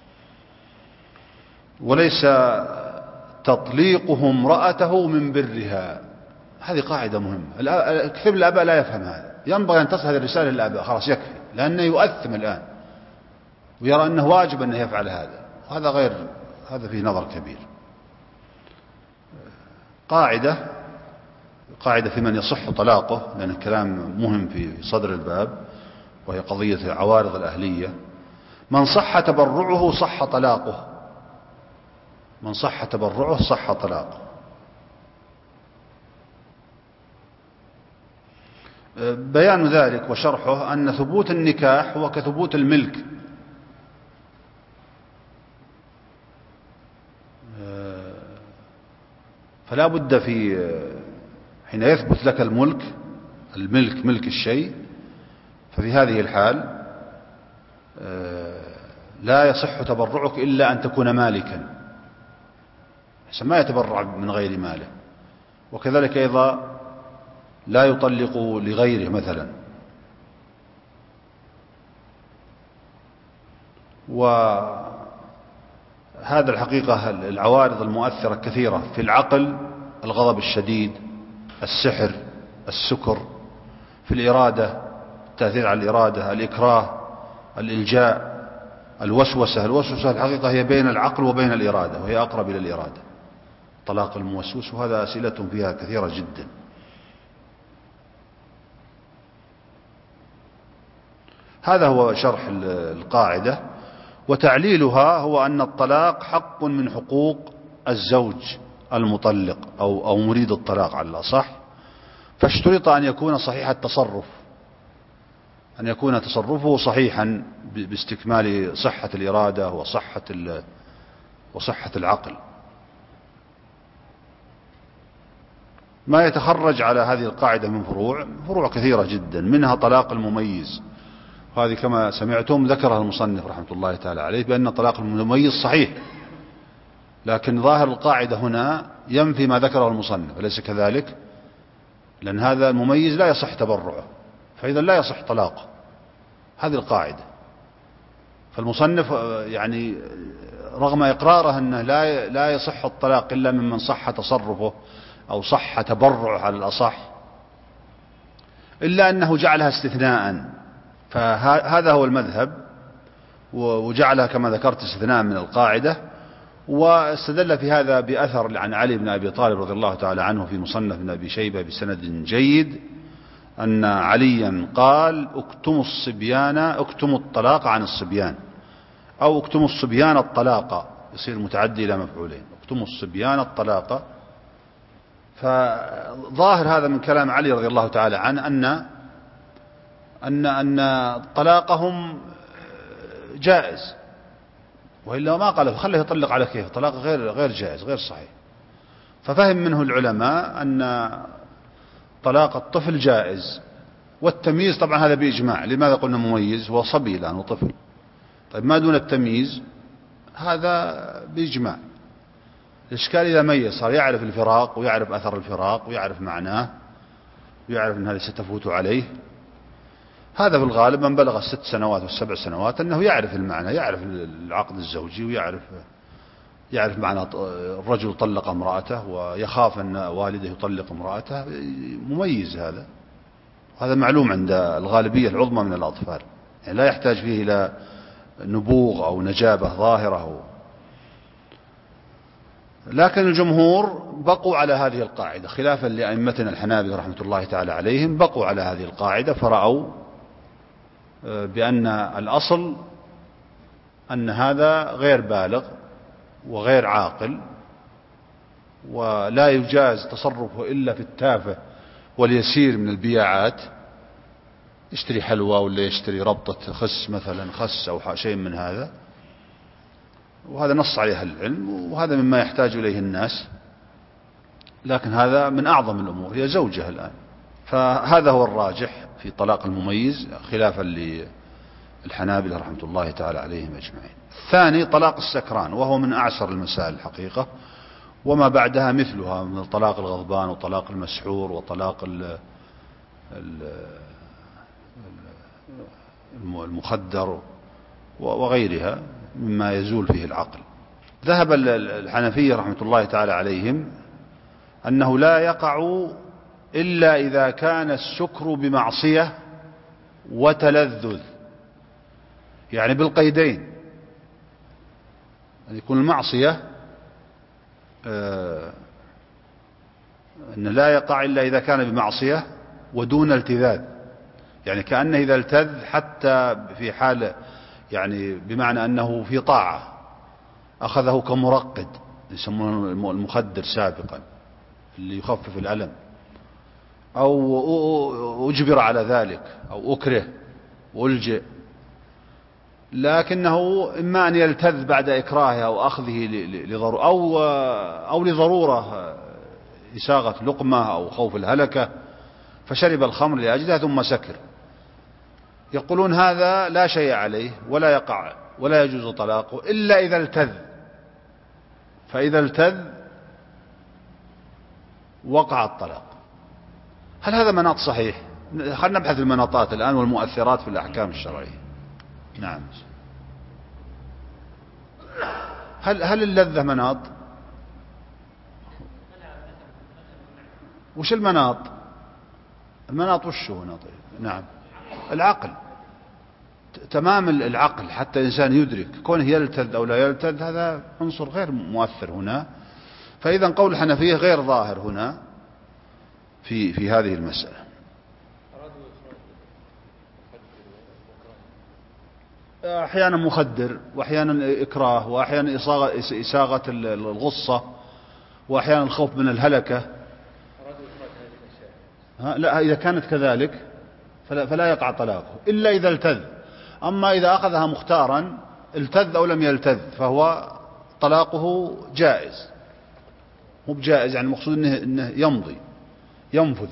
وليس تطليقه امرأته من برها. هذه قاعدة مهمة، كثير من الآباء لا يفهم هذا. ينبغي أن تصل هذه الرسالة للآباء، خلاص يكفي، لأنه يؤثم الآن ويرى أنه واجب أنه يفعل هذا. هذا فيه نظر كبير. قاعدة في من يصح طلاقه، لأن الكلام مهم في صدر الباب، وهي قضية عوارض الأهلية. من صح تبرعه صح طلاقه، من صح تبرعه صح طلاقه. بيان ذلك وشرحه أن ثبوت النكاح هو كثبوت الملك، فلا بد حين يثبت لك الملك ملك الشيء، ففي هذه الحال لا يصح تبرعك إلا أن تكون مالكا، ما يتبرع من غير ماله. وكذلك أيضا لا يطلق لغيره مثلا. وهذا الحقيقة العوارض المؤثرة كثيرة في العقل: الغضب الشديد، السحر، السكر، في الإرادة، التأثير على الإرادة، الإكراه، الإلجاء، الوسوسة. الوسوسة الحقيقة هي بين العقل وبين الإرادة، وهي أقرب إلى الإرادة، طلاق الموسوس، وهذا أسئلة فيها كثيرة جدا. هذا هو شرح القاعدة. وتعليلها هو أن الطلاق حق من حقوق الزوج المطلق أو مريد الطلاق على الأصح، فاشترط أن يكون صحيح التصرف، أن يكون تصرفه صحيحا باستكمال صحة الإرادة وصحة العقل. ما يتخرج على هذه القاعدة من فروع كثيرة جدا، منها طلاق المميز، وهذه كما سمعتم ذكرها المصنف رحمة الله تعالى عليه بأن طلاق المميز صحيح، لكن ظاهر القاعدة هنا ينفي ما ذكره المصنف، أليس كذلك؟ لأن هذا المميز لا يصح تبرعه، فإذا لا يصح طلاقه، هذه القاعدة. فالمصنف يعني رغم إقراره أنه لا يصح الطلاق إلا ممن صح تصرفه أو صح تبرعه على الأصح، إلا أنه جعلها استثناء، فهذا هو المذهب، وجعلها كما ذكرت استثناء من القاعدة. واستدل في هذا بأثر عن علي بن أبي طالب رضي الله تعالى عنه في مصنف بن أبي شيبة بسند جيد، أن عليا قال: اكتموا الطلاق عن الصبيان، أو اكتموا الصبيان الطلاق، يصير متعدي إلى مفعولين، اكتموا الصبيان الطلاق. فظاهر هذا من كلام علي رضي الله تعالى عنه أن طلاقهم جائز، وإلا ما قال خليه يطلق على كيف، طلاق غير جائز غير صحيح. ففهم منه العلماء أن طلاق الطفل جائز، والتمييز طبعا هذا بإجماع. لماذا قلنا مميز؟ هو صبي الآن وطفل، طيب ما دون التمييز هذا بإجماع. الإشكال إذا ميز صار يعرف الفراق ويعرف أثر الفراق ويعرف معناه ويعرف أن هذه ستفوت عليه. هذا في الغالب من بلغ 6 سنوات و7 سنوات أنه يعرف المعنى، يعرف العقد الزوجي، ويعرف معنى الرجل طلق امرأته ويخاف أن والده يطلق امرأته، مميز هذا. هذا معلوم عند الغالبية العظمى من الأطفال، يعني لا يحتاج فيه إلى نبوغ أو نجابة ظاهرة. لكن الجمهور بقوا على هذه القاعدة خلافا لأئمتنا الحنابلة رحمة الله تعالى عليهم، بقوا على هذه القاعدة، فرأوا بأن الأصل أن هذا غير بالغ وغير عاقل، ولا يجاز تصرفه إلا في التافه واليسير من البياعات، يشتري حلوى ولا يشتري ربطة خس مثلا، خس أو شيء من هذا، وهذا نص عليه أهل العلم، وهذا مما يحتاج إليه الناس. لكن هذا من أعظم الأمور، هي زوجة الآن. فهذا هو الراجح في طلاق المميز خلافا للحنابلة رحمة الله تعالى عليهم أجمعين. الثاني طلاق السكران، وهو من أعسر المسائل الحقيقة، وما بعدها مثلها من طلاق الغضبان وطلاق المسحور وطلاق المخدر وغيرها مما يزول فيه العقل. ذهب الحنفية رحمة الله تعالى عليهم أنه لا يقع إلا إذا كان السكر بمعصية وتلذذ، يعني بالقيدين، أن يكون المعصية أن لا يقع إلا إذا كان بمعصية ودون التذاذ، يعني كأنه إذا التذ حتى في حال، يعني بمعنى أنه في طاعة أخذه كمرقد يسمونه المخدر سابقا اللي يخفف الألم، أو أجبر على ذلك أو أكره وألجئ، لكنه إما أن يلتذ بعد إكراهه أو أخذه أو لضرورة إساغة لقمة أو خوف الهلكة فشرب الخمر لأجلها ثم سكر، يقولون هذا لا شيء عليه ولا يقع ولا يجوز طلاقه إلا إذا التذ، فإذا التذ وقع الطلاق. هل هذا مناط صحيح؟ خلينا نبحث المناطات الآن والمؤثرات في الأحكام الشرعية. نعم. هل اللذة مناط؟ وش المناط؟ المناط وش هنا؟ طيب نعم، العقل، تمام العقل حتى الإنسان يدرك كونه يلتذ أو لا يلتذ، هذا عنصر غير مؤثر هنا. فإذا قول الحنفية غير ظاهر هنا في هذه المسألة. أحيانا مخدر، وأحيانا إكراه، وأحيانا إساغة الغصة، وأحيانا الخوف من الهلكة. لا، إذا كانت كذلك فلا يقع طلاقه إلا إذا التذ. أما إذا أخذها مختارا التذ أو لم يلتذ فهو طلاقه جائز، مو بجائز يعني المقصود إنه يمضي ينفذ.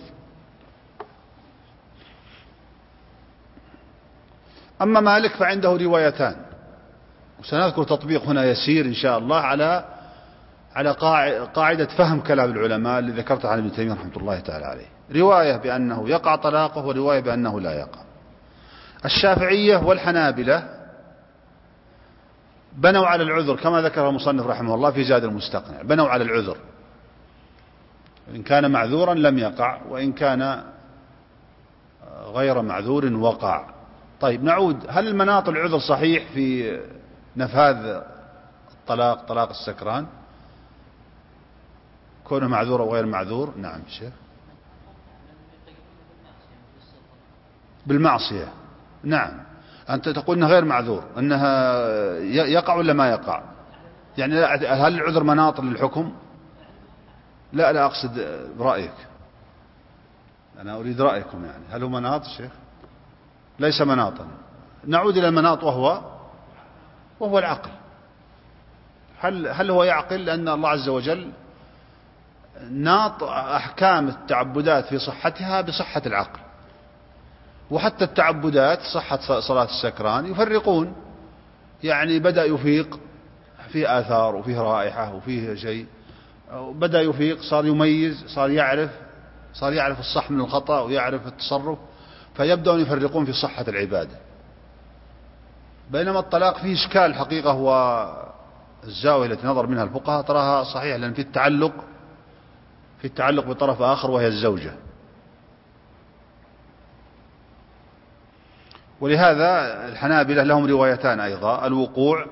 أما مالك فعنده روايتان، وسنذكر تطبيق هنا يسير إن شاء الله على قاعدة فهم كلام العلماء اللي ذكرتها عن ابن تيمية رحمة الله تعالى عليه. رواية بأنه يقع طلاقه ورواية بأنه لا يقع. الشافعية والحنابلة بنوا على العذر كما ذكر المصنف رحمه الله في زاد المستقنع، بنوا على العذر، إن كان معذورا لم يقع، وإن كان غير معذور وقع. طيب نعود، هل المناط العذر صحيح في نفاذ طلاق السكران كونه معذور أو غير معذور؟ نعم شيخ، بالمعصية. نعم، أنت تقول أنه غير معذور، أنها يقع ولا ما يقع؟ يعني هل العذر مناط للحكم؟ لا أقصد برأيك، أنا أريد رأيكم، يعني هل هو مناط شيخ؟ ليس مناطا. نعود إلى المناط وهو العقل. هل هو يعقل؟ لأن الله عز وجل ناط أحكام التعبدات في صحتها بصحة العقل، وحتى التعبدات صحة صلاة السكران يفرقون، يعني بدأ يفيق فيه آثار وفيه رائحة وفيه شيء، بدأ يفيق صار يميز، صار يعرف الصح من الخطأ ويعرف التصرف، فيبدأون يفرقون في صحة العبادة. بينما الطلاق فيه إشكال حقيقة، والزاوية التي نظر منها الفقهاء تراها صحيح، لأن في التعلق بطرف آخر وهي الزوجة. ولهذا الحنابلة لهم روايتان أيضا، الوقوع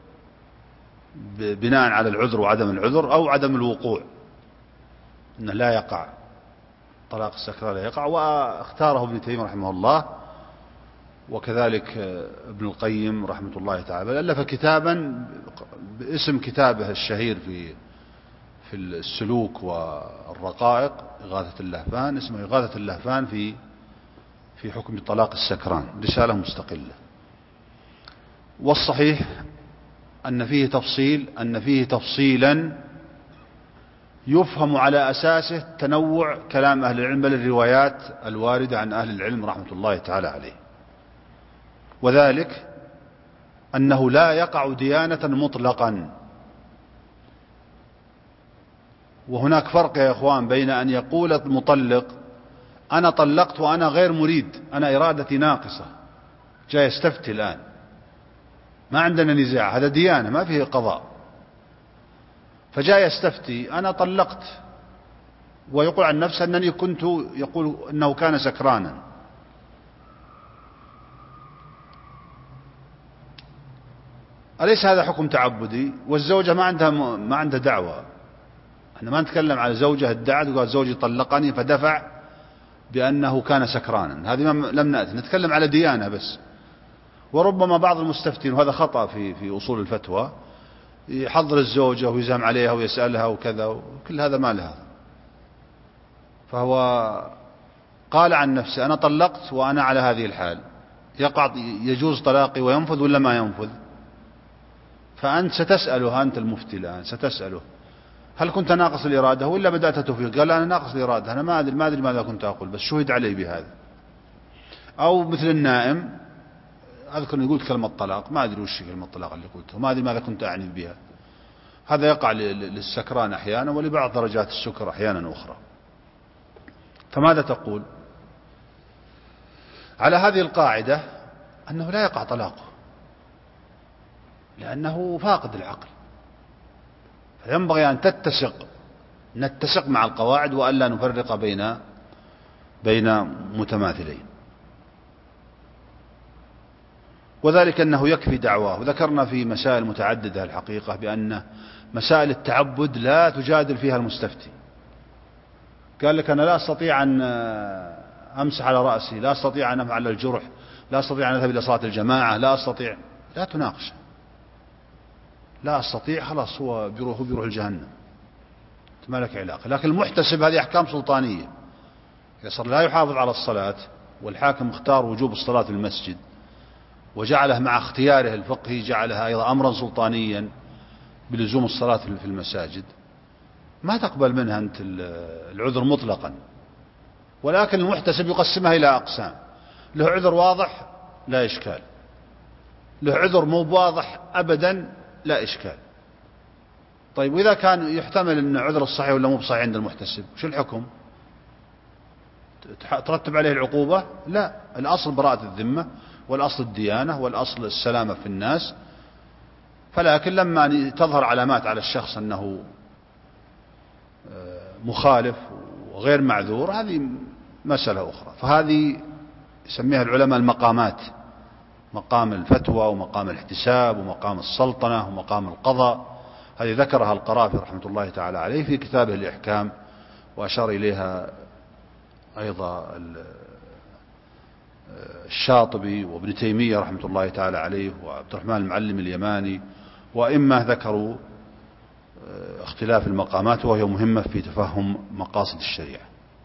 بناء على العذر وعدم العذر، أو عدم الوقوع أنه لا يقع طلاق السكران لا يقع. واختاره ابن تيمية رحمه الله، وكذلك ابن القيم رحمة الله تعالى، ألف كتابا باسم كتابه الشهير في السلوك والرقائق، إغاثة اللهفان، اسمه إغاثة اللهفان في حكم طلاق السكران، رسالة مستقلة. والصحيح أن فيه تفصيلا يفهم على أساسه تنوع كلام أهل العلم، بل الروايات الواردة عن أهل العلم رحمة الله تعالى عليه. وذلك أنه لا يقع ديانة مطلقا. وهناك فرق يا إخوان بين أن يقول المطلق أنا طلقت وأنا غير مريد، أنا إرادتي ناقصة، جاي يستفتي الآن، ما عندنا نزاع، هذا ديانة ما فيه قضاء، فجاء يستفتي أنا طلقت، ويقول عن نفسه أنني كنت، يقول أنه كان سكرانا. أليس هذا حكم تعبدي؟ والزوجة ما عندها دعوة، احنا ما نتكلم على زوجة ادعت وقالت زوجي طلقني فدفع بأنه كان سكرانا، هذه لم نأتي، نتكلم على ديانة بس. وربما بعض المستفتين، وهذا خطأ في أصول الفتوى، يحضر الزوجة ويزام عليها ويسألها وكذا، وكل هذا ما لها. فهو قال عن نفسه أنا طلقت وأنا على هذه الحال، يجوز طلاقي وينفذ ولا ما ينفذ؟ فأنت ستسأله، أنت المفتي الآن ستسأله هل كنت ناقص الإرادة ولا بدأت تفيق؟ قال أنا ناقص الإرادة، أنا ما أدري ماذا كنت أقول، بس شهد علي بهذا. أو مثل النائم، أذكر أني قلت كلمة طلاق، ما أدري وش كلمة طلاق اللي قلتها، ما أدري ماذا كنت أعني بها. هذا يقع للسكران أحيانا ولبعض درجات السكر أحيانا أخرى. فماذا تقول على هذه القاعدة؟ أنه لا يقع طلاقه لأنه فاقد العقل. فينبغي أن نتسق مع القواعد وألا نفرق بين متماثلين. وذلك أنه يكفي دعواه. وذكرنا في مسائل متعددة الحقيقة بأن مسائل التعبد لا تجادل فيها المستفتي. قال لك أنا لا أستطيع أن أمسح على رأسي، لا أستطيع أن أفعل الجرح، لا أستطيع أن أذهب إلى صلاة الجماعة، لا أستطيع، لا تناقش، لا أستطيع، خلاص هو بيروح الجهنم، ما لك علاقة. لكن المحتسب هذه أحكام سلطانية، إذا صار لا يحافظ على الصلاة والحاكم اختار وجوب الصلاة في المسجد وجعله مع اختياره الفقهي جعلها أيضا أمرا سلطانيا بلزوم الصلاة في المساجد، ما تقبل منها أنت العذر مطلقا. ولكن المحتسب يقسمها إلى أقسام، له عذر واضح لا إشكال، له عذر مو واضح أبدا لا إشكال. طيب وإذا كان يحتمل أن عذر الصحيح ولا مو بصحيح عند المحتسب، شو الحكم؟ ترتب عليه العقوبة؟ لا، الأصل براءة الذمة، والأصل الديانة، والأصل السلامة في الناس. فلكن لما تظهر علامات على الشخص أنه مخالف وغير معذور، هذه مسألة أخرى. فهذه يسميها العلماء المقامات، مقام الفتوى ومقام الاحتساب ومقام السلطنة ومقام القضاء. هذه ذكرها القرافي رحمة الله تعالى عليه في كتابه الإحكام، وأشار إليها أيضا الشاطبي وابن تيمية رحمة الله تعالى عليه وعبد الرحمن المعلم اليماني، وإما ذكروا اختلاف المقامات، وهي مهمة في تفهم مقاصد الشريعة.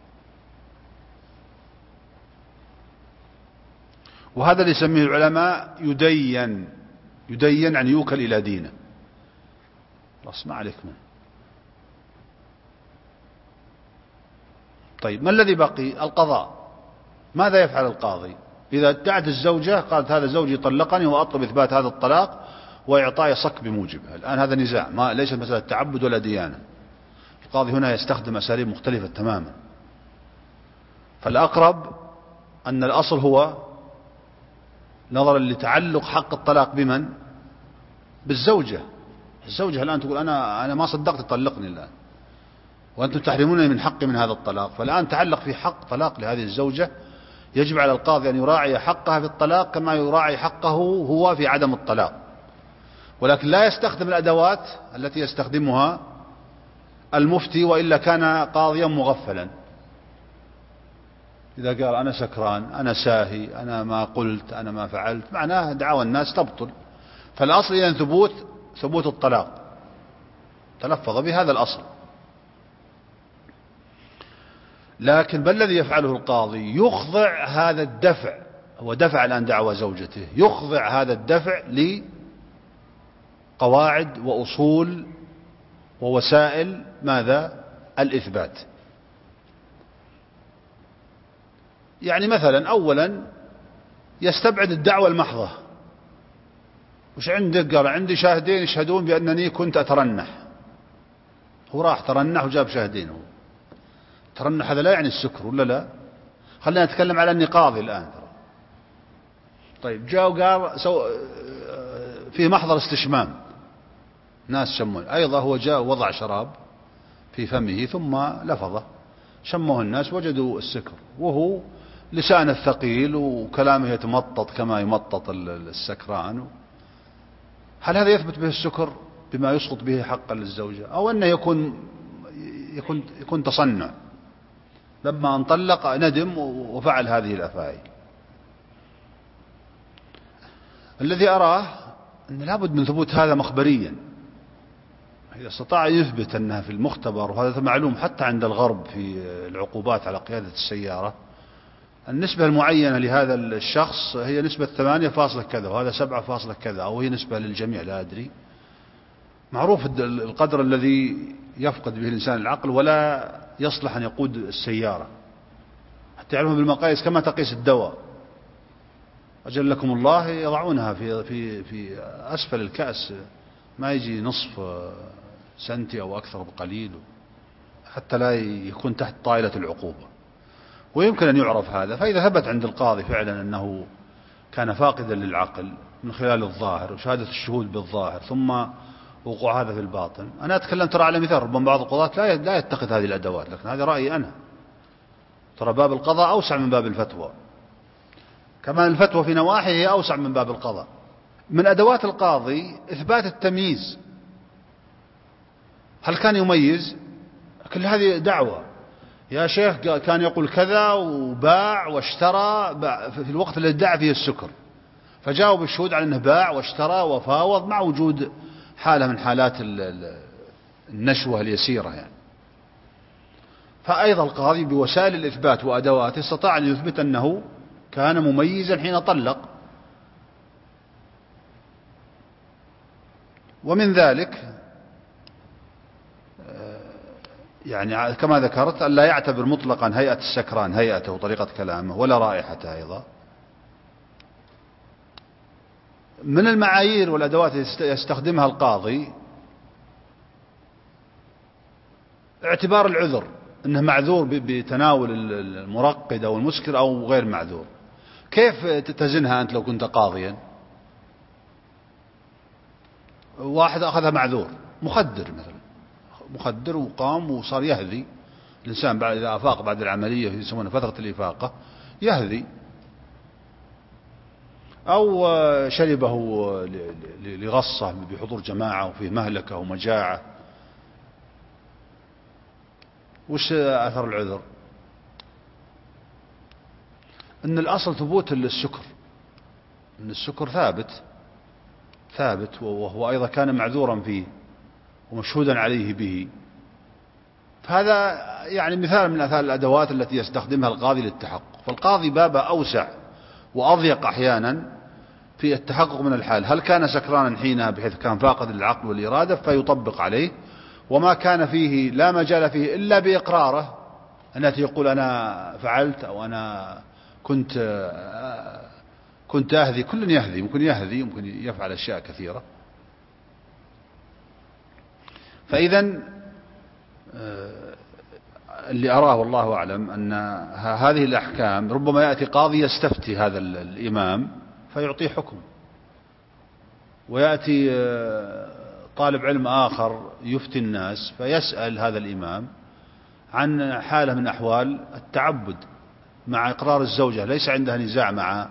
وهذا اللي يسميه العلماء يدين يعني يوكل إلى دينه، خلاص ما عليك منه. طيب ما الذي بقي؟ القضاء. ماذا يفعل القاضي إذا ادعت الزوجة قالت هذا زوجي طلقني وأطلب إثبات هذا الطلاق وإعطاء صك بموجبها؟ الآن هذا نزاع، ما ليس مسألة تعبد ولا ديانة. القاضي هنا يستخدم أساليب مختلفة تماما. فالأقرب أن الأصل هو نظرا لتعلق حق الطلاق بمن؟ بالزوجة. الزوجة الآن تقول أنا ما صدقت طلقني الآن، وأنتم تحرمونني من حقي من هذا الطلاق. فالآن تعلق في حق طلاق لهذه الزوجة، يجب على القاضي أن يراعي حقها في الطلاق كما يراعي حقه هو في عدم الطلاق. ولكن لا يستخدم الأدوات التي يستخدمها المفتي، وإلا كان قاضيا مغفلا. إذا قال أنا سكران، أنا ساهي، أنا ما قلت، أنا ما فعلت، معناه دعوى الناس تبطل. فالأصل إذن ثبوت الطلاق، تلفظ بهذا الأصل. لكن بل الذي يفعله القاضي يخضع هذا الدفع، هو دفع الآن دعوى زوجته، يخضع هذا الدفع لقواعد وأصول ووسائل ماذا؟ الإثبات. يعني مثلا أولا يستبعد الدعوة المحضة. وش عندك؟ قال عندي شاهدين يشهدون بأنني كنت أترنح. هو راح ترنح وجاب شاهدين. هو ترنح هذا لا يعني السكر ولا لا؟ خلينا نتكلم على أني قاضي الآن. طيب جاء وقال في محضر استشمام، ناس شمون، أيضا هو جاء وضع شراب في فمه ثم لفظه، شموه الناس وجدوا السكر، وهو لسانه الثقيل وكلامه يتمطط كما يمطط السكران. هل هذا يثبت به السكر بما يسقط به حقا للزوجة، أو أنه يكون يكون تصنع، لما انطلق ندم وفعل هذه الأفاعيل. الذي أراه أن لابد من ثبوت هذا مخبريا، إذا استطاع يثبت أنها في المختبر، وهذا معلوم حتى عند الغرب في العقوبات على قيادة السيارة، النسبة المعينة لهذا الشخص هي نسبة 8 كذا، وهذا 7 كذا، أو هي نسبة للجميع لا أدري. معروف القدر الذي يفقد به الإنسان العقل ولا يصلح أن يقود السيارة، حتى يعلمون بالمقاييس كما تقيس الدواء. أجلكم الله يضعونها في أسفل الكأس، ما يجي نصف سنتي أو أكثر بقليل، حتى لا يكون تحت طائلة العقوبة. ويمكن أن يعرف هذا، فإذا ثبت عند القاضي فعلا أنه كان فاقدا للعقل من خلال الظاهر وشهادة الشهود بالظاهر، ثم وقوع هذا في الباطن. أنا أتكلم ترى على مثال، ربما بعض القضاة لا يتخذ هذه الأدوات، لكن هذا رأيي أنا. ترى باب القضاء أوسع من باب الفتوى، كمان الفتوى في نواحيه أوسع من باب القضاء. من أدوات القاضي إثبات التمييز، هل كان يميز؟ كل هذه دعوة، يا شيخ كان يقول كذا وباع واشترى في الوقت الذي ادعى فيه السكر، فجاوب الشهود على أنه باع واشترى وفاوض مع وجود حالة من حالات النشوة اليسيرة يعني. فأيضا القاضي بوسائل الإثبات وأدواته استطاع أن يثبت أنه كان مميزا حين طلق. ومن ذلك يعني كما ذكرت أن لا يعتبر مطلقا هيئة السكران هيئته وطريقة كلامه ولا رائحته. أيضا من المعايير والأدوات يستخدمها القاضي اعتبار العذر، أنه معذور بتناول المرقد أو المسكر أو غير معذور. كيف تزنها أنت لو كنت قاضيا؟ واحد أخذها معذور، مخدر مثلا، مخدر وقام وصار يهذي الإنسان بعد إذا أفاق بعد العملية يسمونها فترة الإفاقة، يهذي، أو شربه لغصة بحضور جماعة وفيه مهلكة ومجاعة. وش أثر العذر؟ أن الأصل ثبوت السكر، أن السكر ثابت وهو أيضا كان معذورا فيه ومشهودا عليه به. فهذا يعني مثال من أمثال الأدوات التي يستخدمها القاضي للتحقق. فالقاضي بابه أوسع وأضيق أحيانا في التحقق من الحال، هل كان سكرانا حينها بحيث كان فاقد العقل والإرادة فيطبق عليه، وما كان فيه لا مجال فيه إلا بإقراره، أن يقول أنا فعلت أو أنا كنت أهذي. كل يهذي، ممكن يهذي، ممكن يفعل أشياء كثيرة. فإذا اللي أراه والله أعلم أن هذه الأحكام ربما يأتي قاضي يستفتي هذا الإمام فيعطيه حكم، ويأتي طالب علم آخر يفتي الناس فيسأل هذا الإمام عن حالة من أحوال التعبد مع إقرار الزوجة، ليس عندها نزاع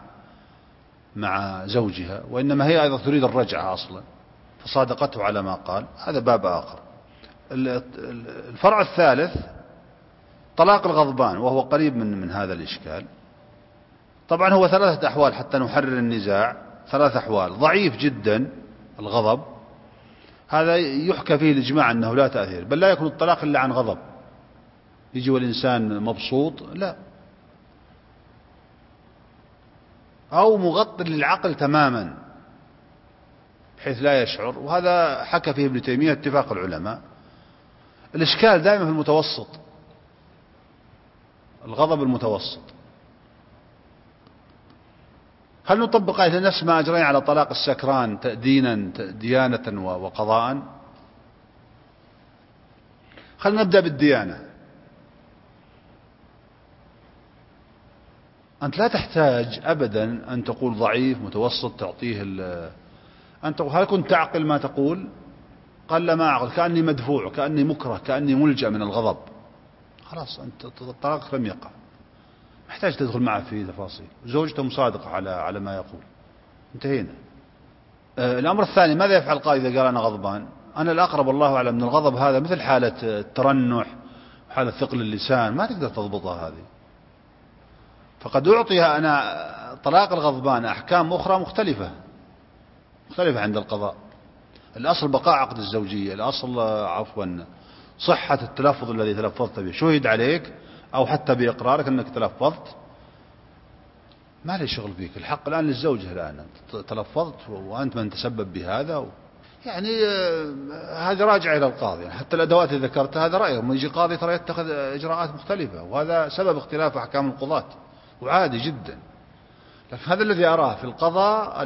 مع زوجها، وإنما هي أيضا تريد الرجعة أصلا فصادقته على ما قال. هذا باب آخر. الفرع الثالث طلاق الغضبان، وهو قريب من هذا الإشكال. طبعا هو 3 أحوال حتى نحرر النزاع، 3 أحوال. ضعيف جدا الغضب، هذا يحكى فيه الإجماع أنه لا تأثير، بل لا يكون الطلاق إلا عن غضب، يجي والإنسان مبسوط، لا، أو مغطى للعقل تماما بحيث لا يشعر، وهذا حكى فيه ابن تيمية اتفاق العلماء. الإشكال دائما في المتوسط، الغضب المتوسط. هل نطبق عليه نفس ما أجرينا على طلاق السكران ديانة وقضاء؟ خلينا نبدأ بالديانة. أنت لا تحتاج أبدا أن تقول ضعيف متوسط تعطيه أنت هل كنت تعقل ما تقول؟ قال لا ما أعقل، كأني مدفوع، كأني مكره، كأني ملجأ من الغضب. خلاص أنت الطلاق لم يقع، محتاج تدخل معه في تفاصيل. زوجته مصادقة على ما يقول، انتهينا. الأمر الثاني، ماذا يفعل القاضي إذا قال أنا غضبان؟ أنا الأقرب والله أعلم من الغضب هذا مثل حالة الترنح حالة ثقل اللسان ما تقدر تضبطها هذه. فقد أعطي أنا طلاق الغضبان أحكام أخرى مختلفة عند القضاء. الأصل بقاء عقد الزوجية، الأصل صحة التلفظ الذي تلفظت به، شهد عليك أو حتى بإقرارك أنك تلفظت، ما لي شغل فيك. الحق الآن للزوجة، الآن أنت تلفظت وأنت من تسبب بهذا يعني هذا راجع إلى القاضي. يعني حتى الأدوات اللي ذكرتها هذا رأيه، لما يجي قاضي ترى يتخذ إجراءات مختلفة، وهذا سبب اختلاف أحكام القضاة وعادي جدا. لكن هذا الذي أراه في القضاء،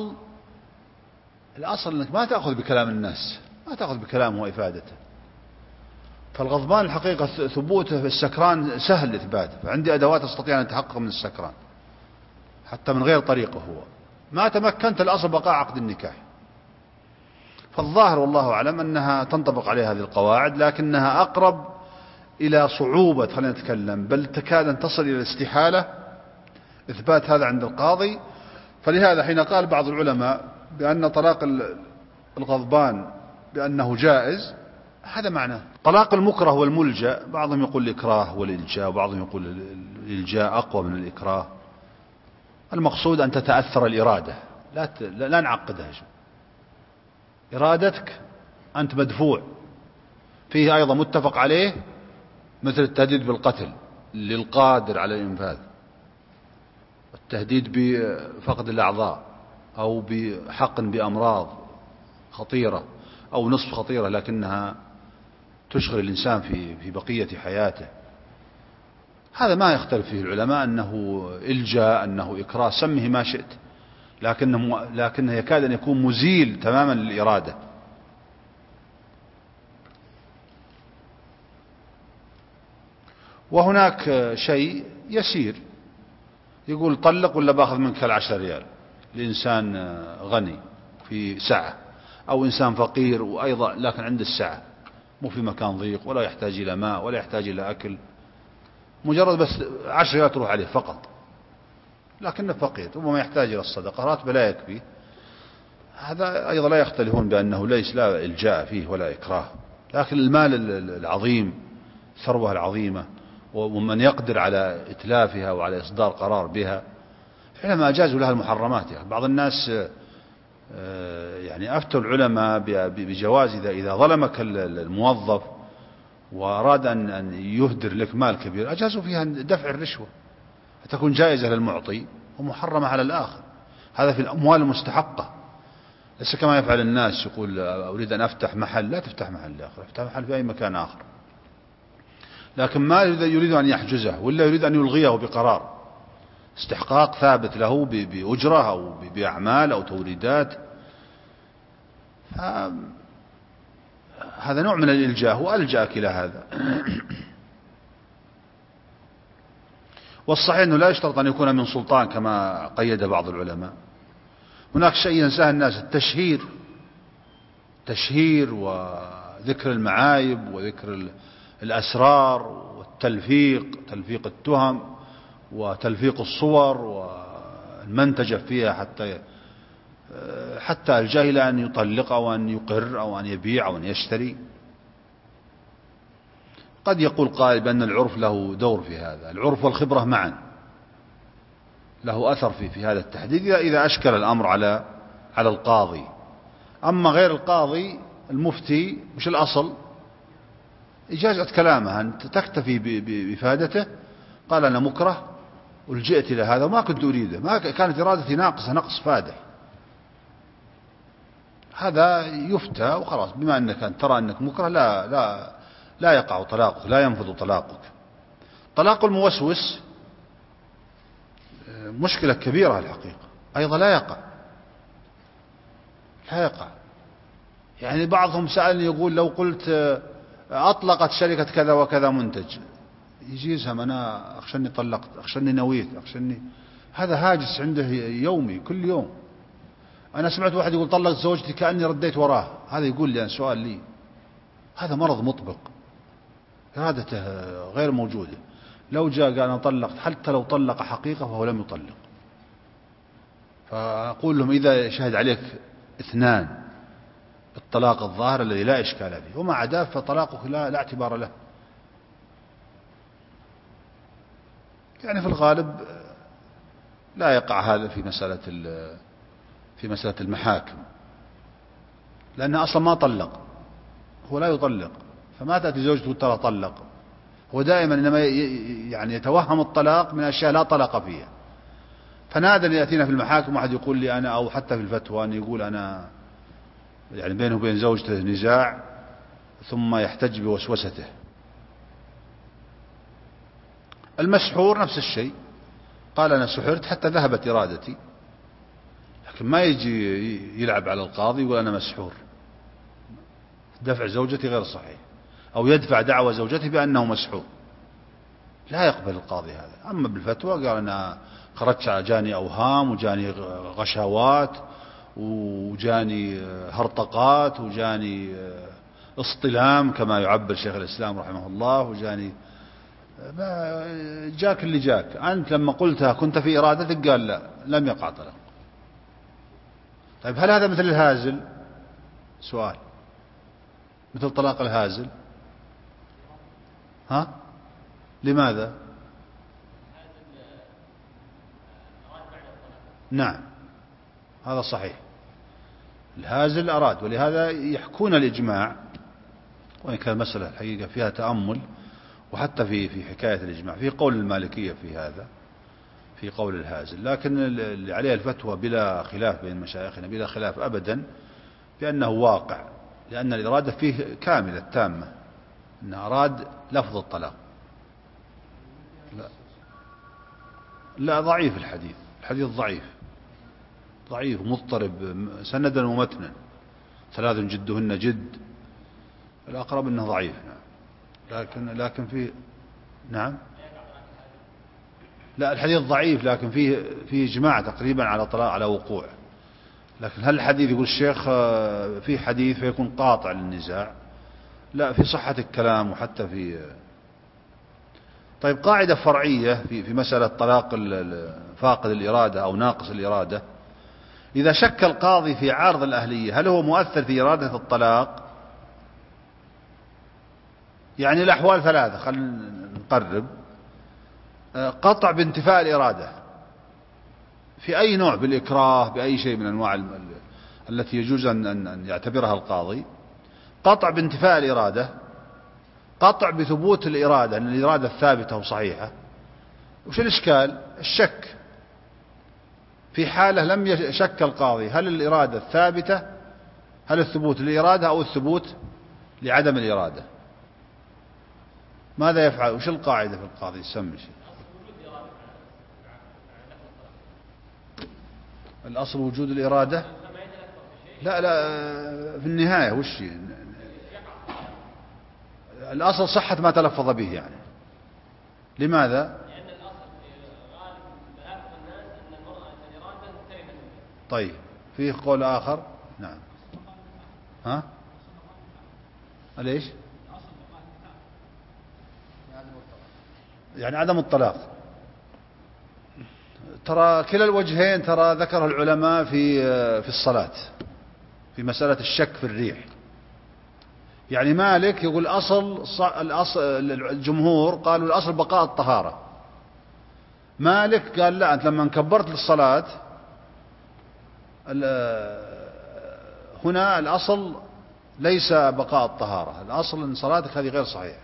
الأصل أنك ما تأخذ بكلام الناس، ما تأخذ بكلامه وإفادته. فالغضبان الحقيقة ثبوته في السكران سهل إثباته، فعندي أدوات أستطيع أن أتحقق من السكران حتى من غير طريقه هو. ما تمكنت، الأصل بقاء عقد النكاح. فالظاهر والله أعلم أنها تنطبق عليها هذه القواعد، لكنها أقرب إلى صعوبة، خلينا نتكلم، بل تكاد أن تصل إلى الاستحالة إثبات هذا عند القاضي. فلهذا حين قال بعض العلماء بأن طلاق الغضبان بأنه جائز، هذا معناه. طلاق المكره والملجأ، بعضهم يقول الإكراه والإلجاء، وبعضهم يقول الإلجاء أقوى من الإكراه. المقصود أن تتأثر الإرادة، لا نعقدها. إرادتك أنت مدفوع فيه، أيضا متفق عليه، مثل التهديد بالقتل للقادر على الإنفاذ، التهديد بفقد الأعضاء، أو بحقن بأمراض خطيرة أو نصف خطيرة لكنها تشغل الإنسان في بقية حياته. هذا ما يختلف فيه العلماء، أنه إلجاء، أنه إكراه، سمه ما شئت، لكنه يكاد أن يكون مزيل تماما للإرادة. وهناك شيء يسير، يقول طلق ولا باخذ منك 10 ريال، لإنسان غني في سعة، أو إنسان فقير وأيضا لكن عنده السعة، مو في مكان ضيق ولا يحتاج إلى ماء ولا يحتاج إلى أكل، مجرد بس 10 ريال تروح عليه فقط، لكنه فقير ربما يحتاج إلى الصدقة، راتبه لا يكفي. هذا أيضا لا يختلفون بأنه لا إلجاء فيه ولا إكراه. لكن المال العظيم، الثروة العظيمة، ومن يقدر على إتلافها وعلى إصدار قرار بها، حينما أجازوا لها المحرمات. يعني بعض الناس يعني أفتوا العلماء بجواز إذا ظلمك الموظف وأراد أن يهدر لك مال كبير، أجازوا فيها دفع الرشوة، فتكون جائزة للمعطي ومحرمة على الآخر. هذا في الأموال المستحقة، ليس كما يفعل الناس، يقول أريد أن أفتح محل. لا تفتح محل آخر، افتح محل في أي مكان آخر، لكن ما يريد أن يحجزه ولا يريد أن يلغيه بقرار استحقاق ثابت له بأجرة أو بأعمال أو توريدات. هذا نوع من الإلجاء، وألجأك إلى هذا. والصحيح أنه لا يشترط أن يكون من سلطان كما قيد بعض العلماء. هناك شيء ينساه الناس، التشهير وذكر المعايب وذكر الأسرار تلفيق التهم وتلفيق الصور والمنتجة فيها حتى الجاهل أن يطلق أو أن يقر أو أن يبيع أو أن يشتري. قد يقول قائل بأن العرف له دور في هذا، العرف والخبرة معا له أثر في هذا التحديد، إذا أشكل الأمر على القاضي. أما غير القاضي المفتي، مش الأصل إجازة كلامه، أنت تكتفي بإفادته. قال أنا مكره ولجئت إلى هذا وما كنت أريده، ما كانت إرادتي ناقصة نقص فادح، هذا يفتى وخلاص. بما أنك ترى أنك مكره، لا يقع طلاقك، لا ينفذ طلاقك. طلاق الموسوس مشكلة كبيرة الحقيقة، أيضا لا يقع. يعني بعضهم سألني يقول لو قلت أطلقت شركة كذا وكذا منتج، يجي يزهم، أنا أخشني طلقت، أخشني نويت، أخشني. هذا هاجس عنده يومي كل يوم. أنا سمعت واحد يقول طلقت زوجتي كأني رديت وراه، هذا يقول لي سؤال لي، هذا مرض مطبق، إرادته غير موجودة. لو جاء قال أنا طلقت، حتى لو طلق حقيقة فهو لم يطلق. فأقول لهم إذا شهد عليك 2 الطلاق الظاهر الذي لا إشكال فيه، وما عداه فطلاقك لا اعتبار له. يعني في الغالب لا يقع هذا في مسألة المحاكم، لأنه أصلا ما طلق، هو لا يطلق، فما تأتي زوجته ترى طلق، هو دائما إنما يعني يتوهم الطلاق من أشياء لا طلاق فيها. فنادر يأتينا في المحاكم واحد يقول لي أنا، أو حتى في الفتوى أن يقول أنا يعني بينه وبين زوجته نزاع ثم يحتج بوسوسته. المسحور نفس الشيء، قال أنا سحرت حتى ذهبت إرادتي، لكن ما يجي يلعب على القاضي يقول أنا مسحور. دفع زوجتي غير صحيح، أو يدفع دعوى زوجته بأنه مسحور، لا يقبل القاضي هذا. أما بالفتوى قال أنا خرجت، جاني أوهام وجاني غشاوات وجاني هرطقات وجاني اصطلام كما يعبر شيخ الإسلام رحمه الله، وجاني جاك اللي جاك. أنت لما قلتها كنت في إرادتك؟ قال لا، لم يقع طلاق. طيب هل هذا مثل الهازل؟ سؤال، مثل طلاق الهازل؟ ها؟ لماذا؟ نعم هذا صحيح، الهازل أراد، ولهذا يحكون الإجماع، وإن كان المسألة الحقيقة فيها تأمل، وحتى في حكاية الإجماع في قول المالكية في هذا، في قول الهازل، لكن اللي عليه الفتوى بلا خلاف بين مشايخنا، بلا خلاف أبدا، بأنه واقع، لأن الإرادة فيه كاملة تامة، أنه أراد لفظ الطلاق. لا ضعيف الحديث ضعيف مضطرب سندا ومتنا، 3 جدهن جد، الأقرب أنه ضعيف. لكن فيه، نعم، لا الحديث ضعيف، لكن فيه إجماع تقريبا على طلاق، على وقوع. لكن هل الحديث يقول الشيخ في حديث فيكون قاطع للنزاع؟ لا، في صحة الكلام وحتى في. طيب قاعدة فرعية في مسألة طلاق فاقد الإرادة أو ناقص الإرادة، إذا شك القاضي في عارض الأهلية هل هو مؤثر في إرادة الطلاق؟ يعني الأحوال 3، خلينا نقرب. قطع بانتفاء الإرادة في أي نوع، بالإكراه، بأي شيء من أنواع التي يجوز أن يعتبرها القاضي، قطع بانتفاء الإرادة، قطع بثبوت الإرادة، أن الإرادة الثابتة وصحيحة. وش الإشكال؟ الشك. في حالة لم يشك القاضي هل الإرادة الثابتة، هل الثبوت للإرادة أو الثبوت لعدم الإرادة، ماذا يفعل؟ وش القاعدة في القاضي؟ سمي شيء. الأصل وجود الإرادة. لا في النهاية وش الأصل؟ صحة ما تلفظ به يعني. لماذا؟ لأن الأصل في غالب مآخذ الناس أن الإرادة ترث. طيب فيه قول آخر. نعم. ها؟ ليش؟ يعني عدم الطلاق. ترى كلا الوجهين ترى ذكر العلماء في الصلاة، في مسألة الشك في الريح. يعني مالك يقول الجمهور قالوا الأصل بقاء الطهارة. مالك قال لا، أنت لما كبرت للصلاة هنا الأصل ليس بقاء الطهارة، الأصل أن صلاتك هذه غير صحيحة.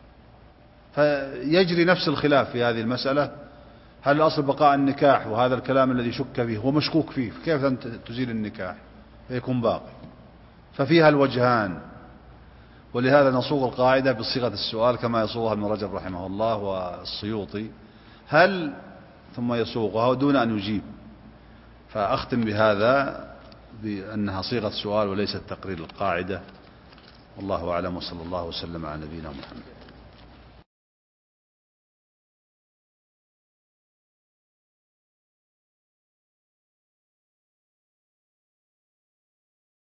فيجري نفس الخلاف في هذه المسألة، هل الأصل بقاء النكاح، وهذا الكلام الذي شك فيه ومشكوك فيه، كيف أنت تزيل النكاح فيكون باقي؟ ففيها الوجهان، ولهذا نصوغ القاعدة بصيغة السؤال كما يصوغها ابن رجب رحمه الله والسيوطي، هل، ثم يصوغها دون أن يجيب. فأختم بهذا بأنها صيغة سؤال وليست تقرير القاعدة، والله أعلم، وصلى الله وسلم على نبينا محمد.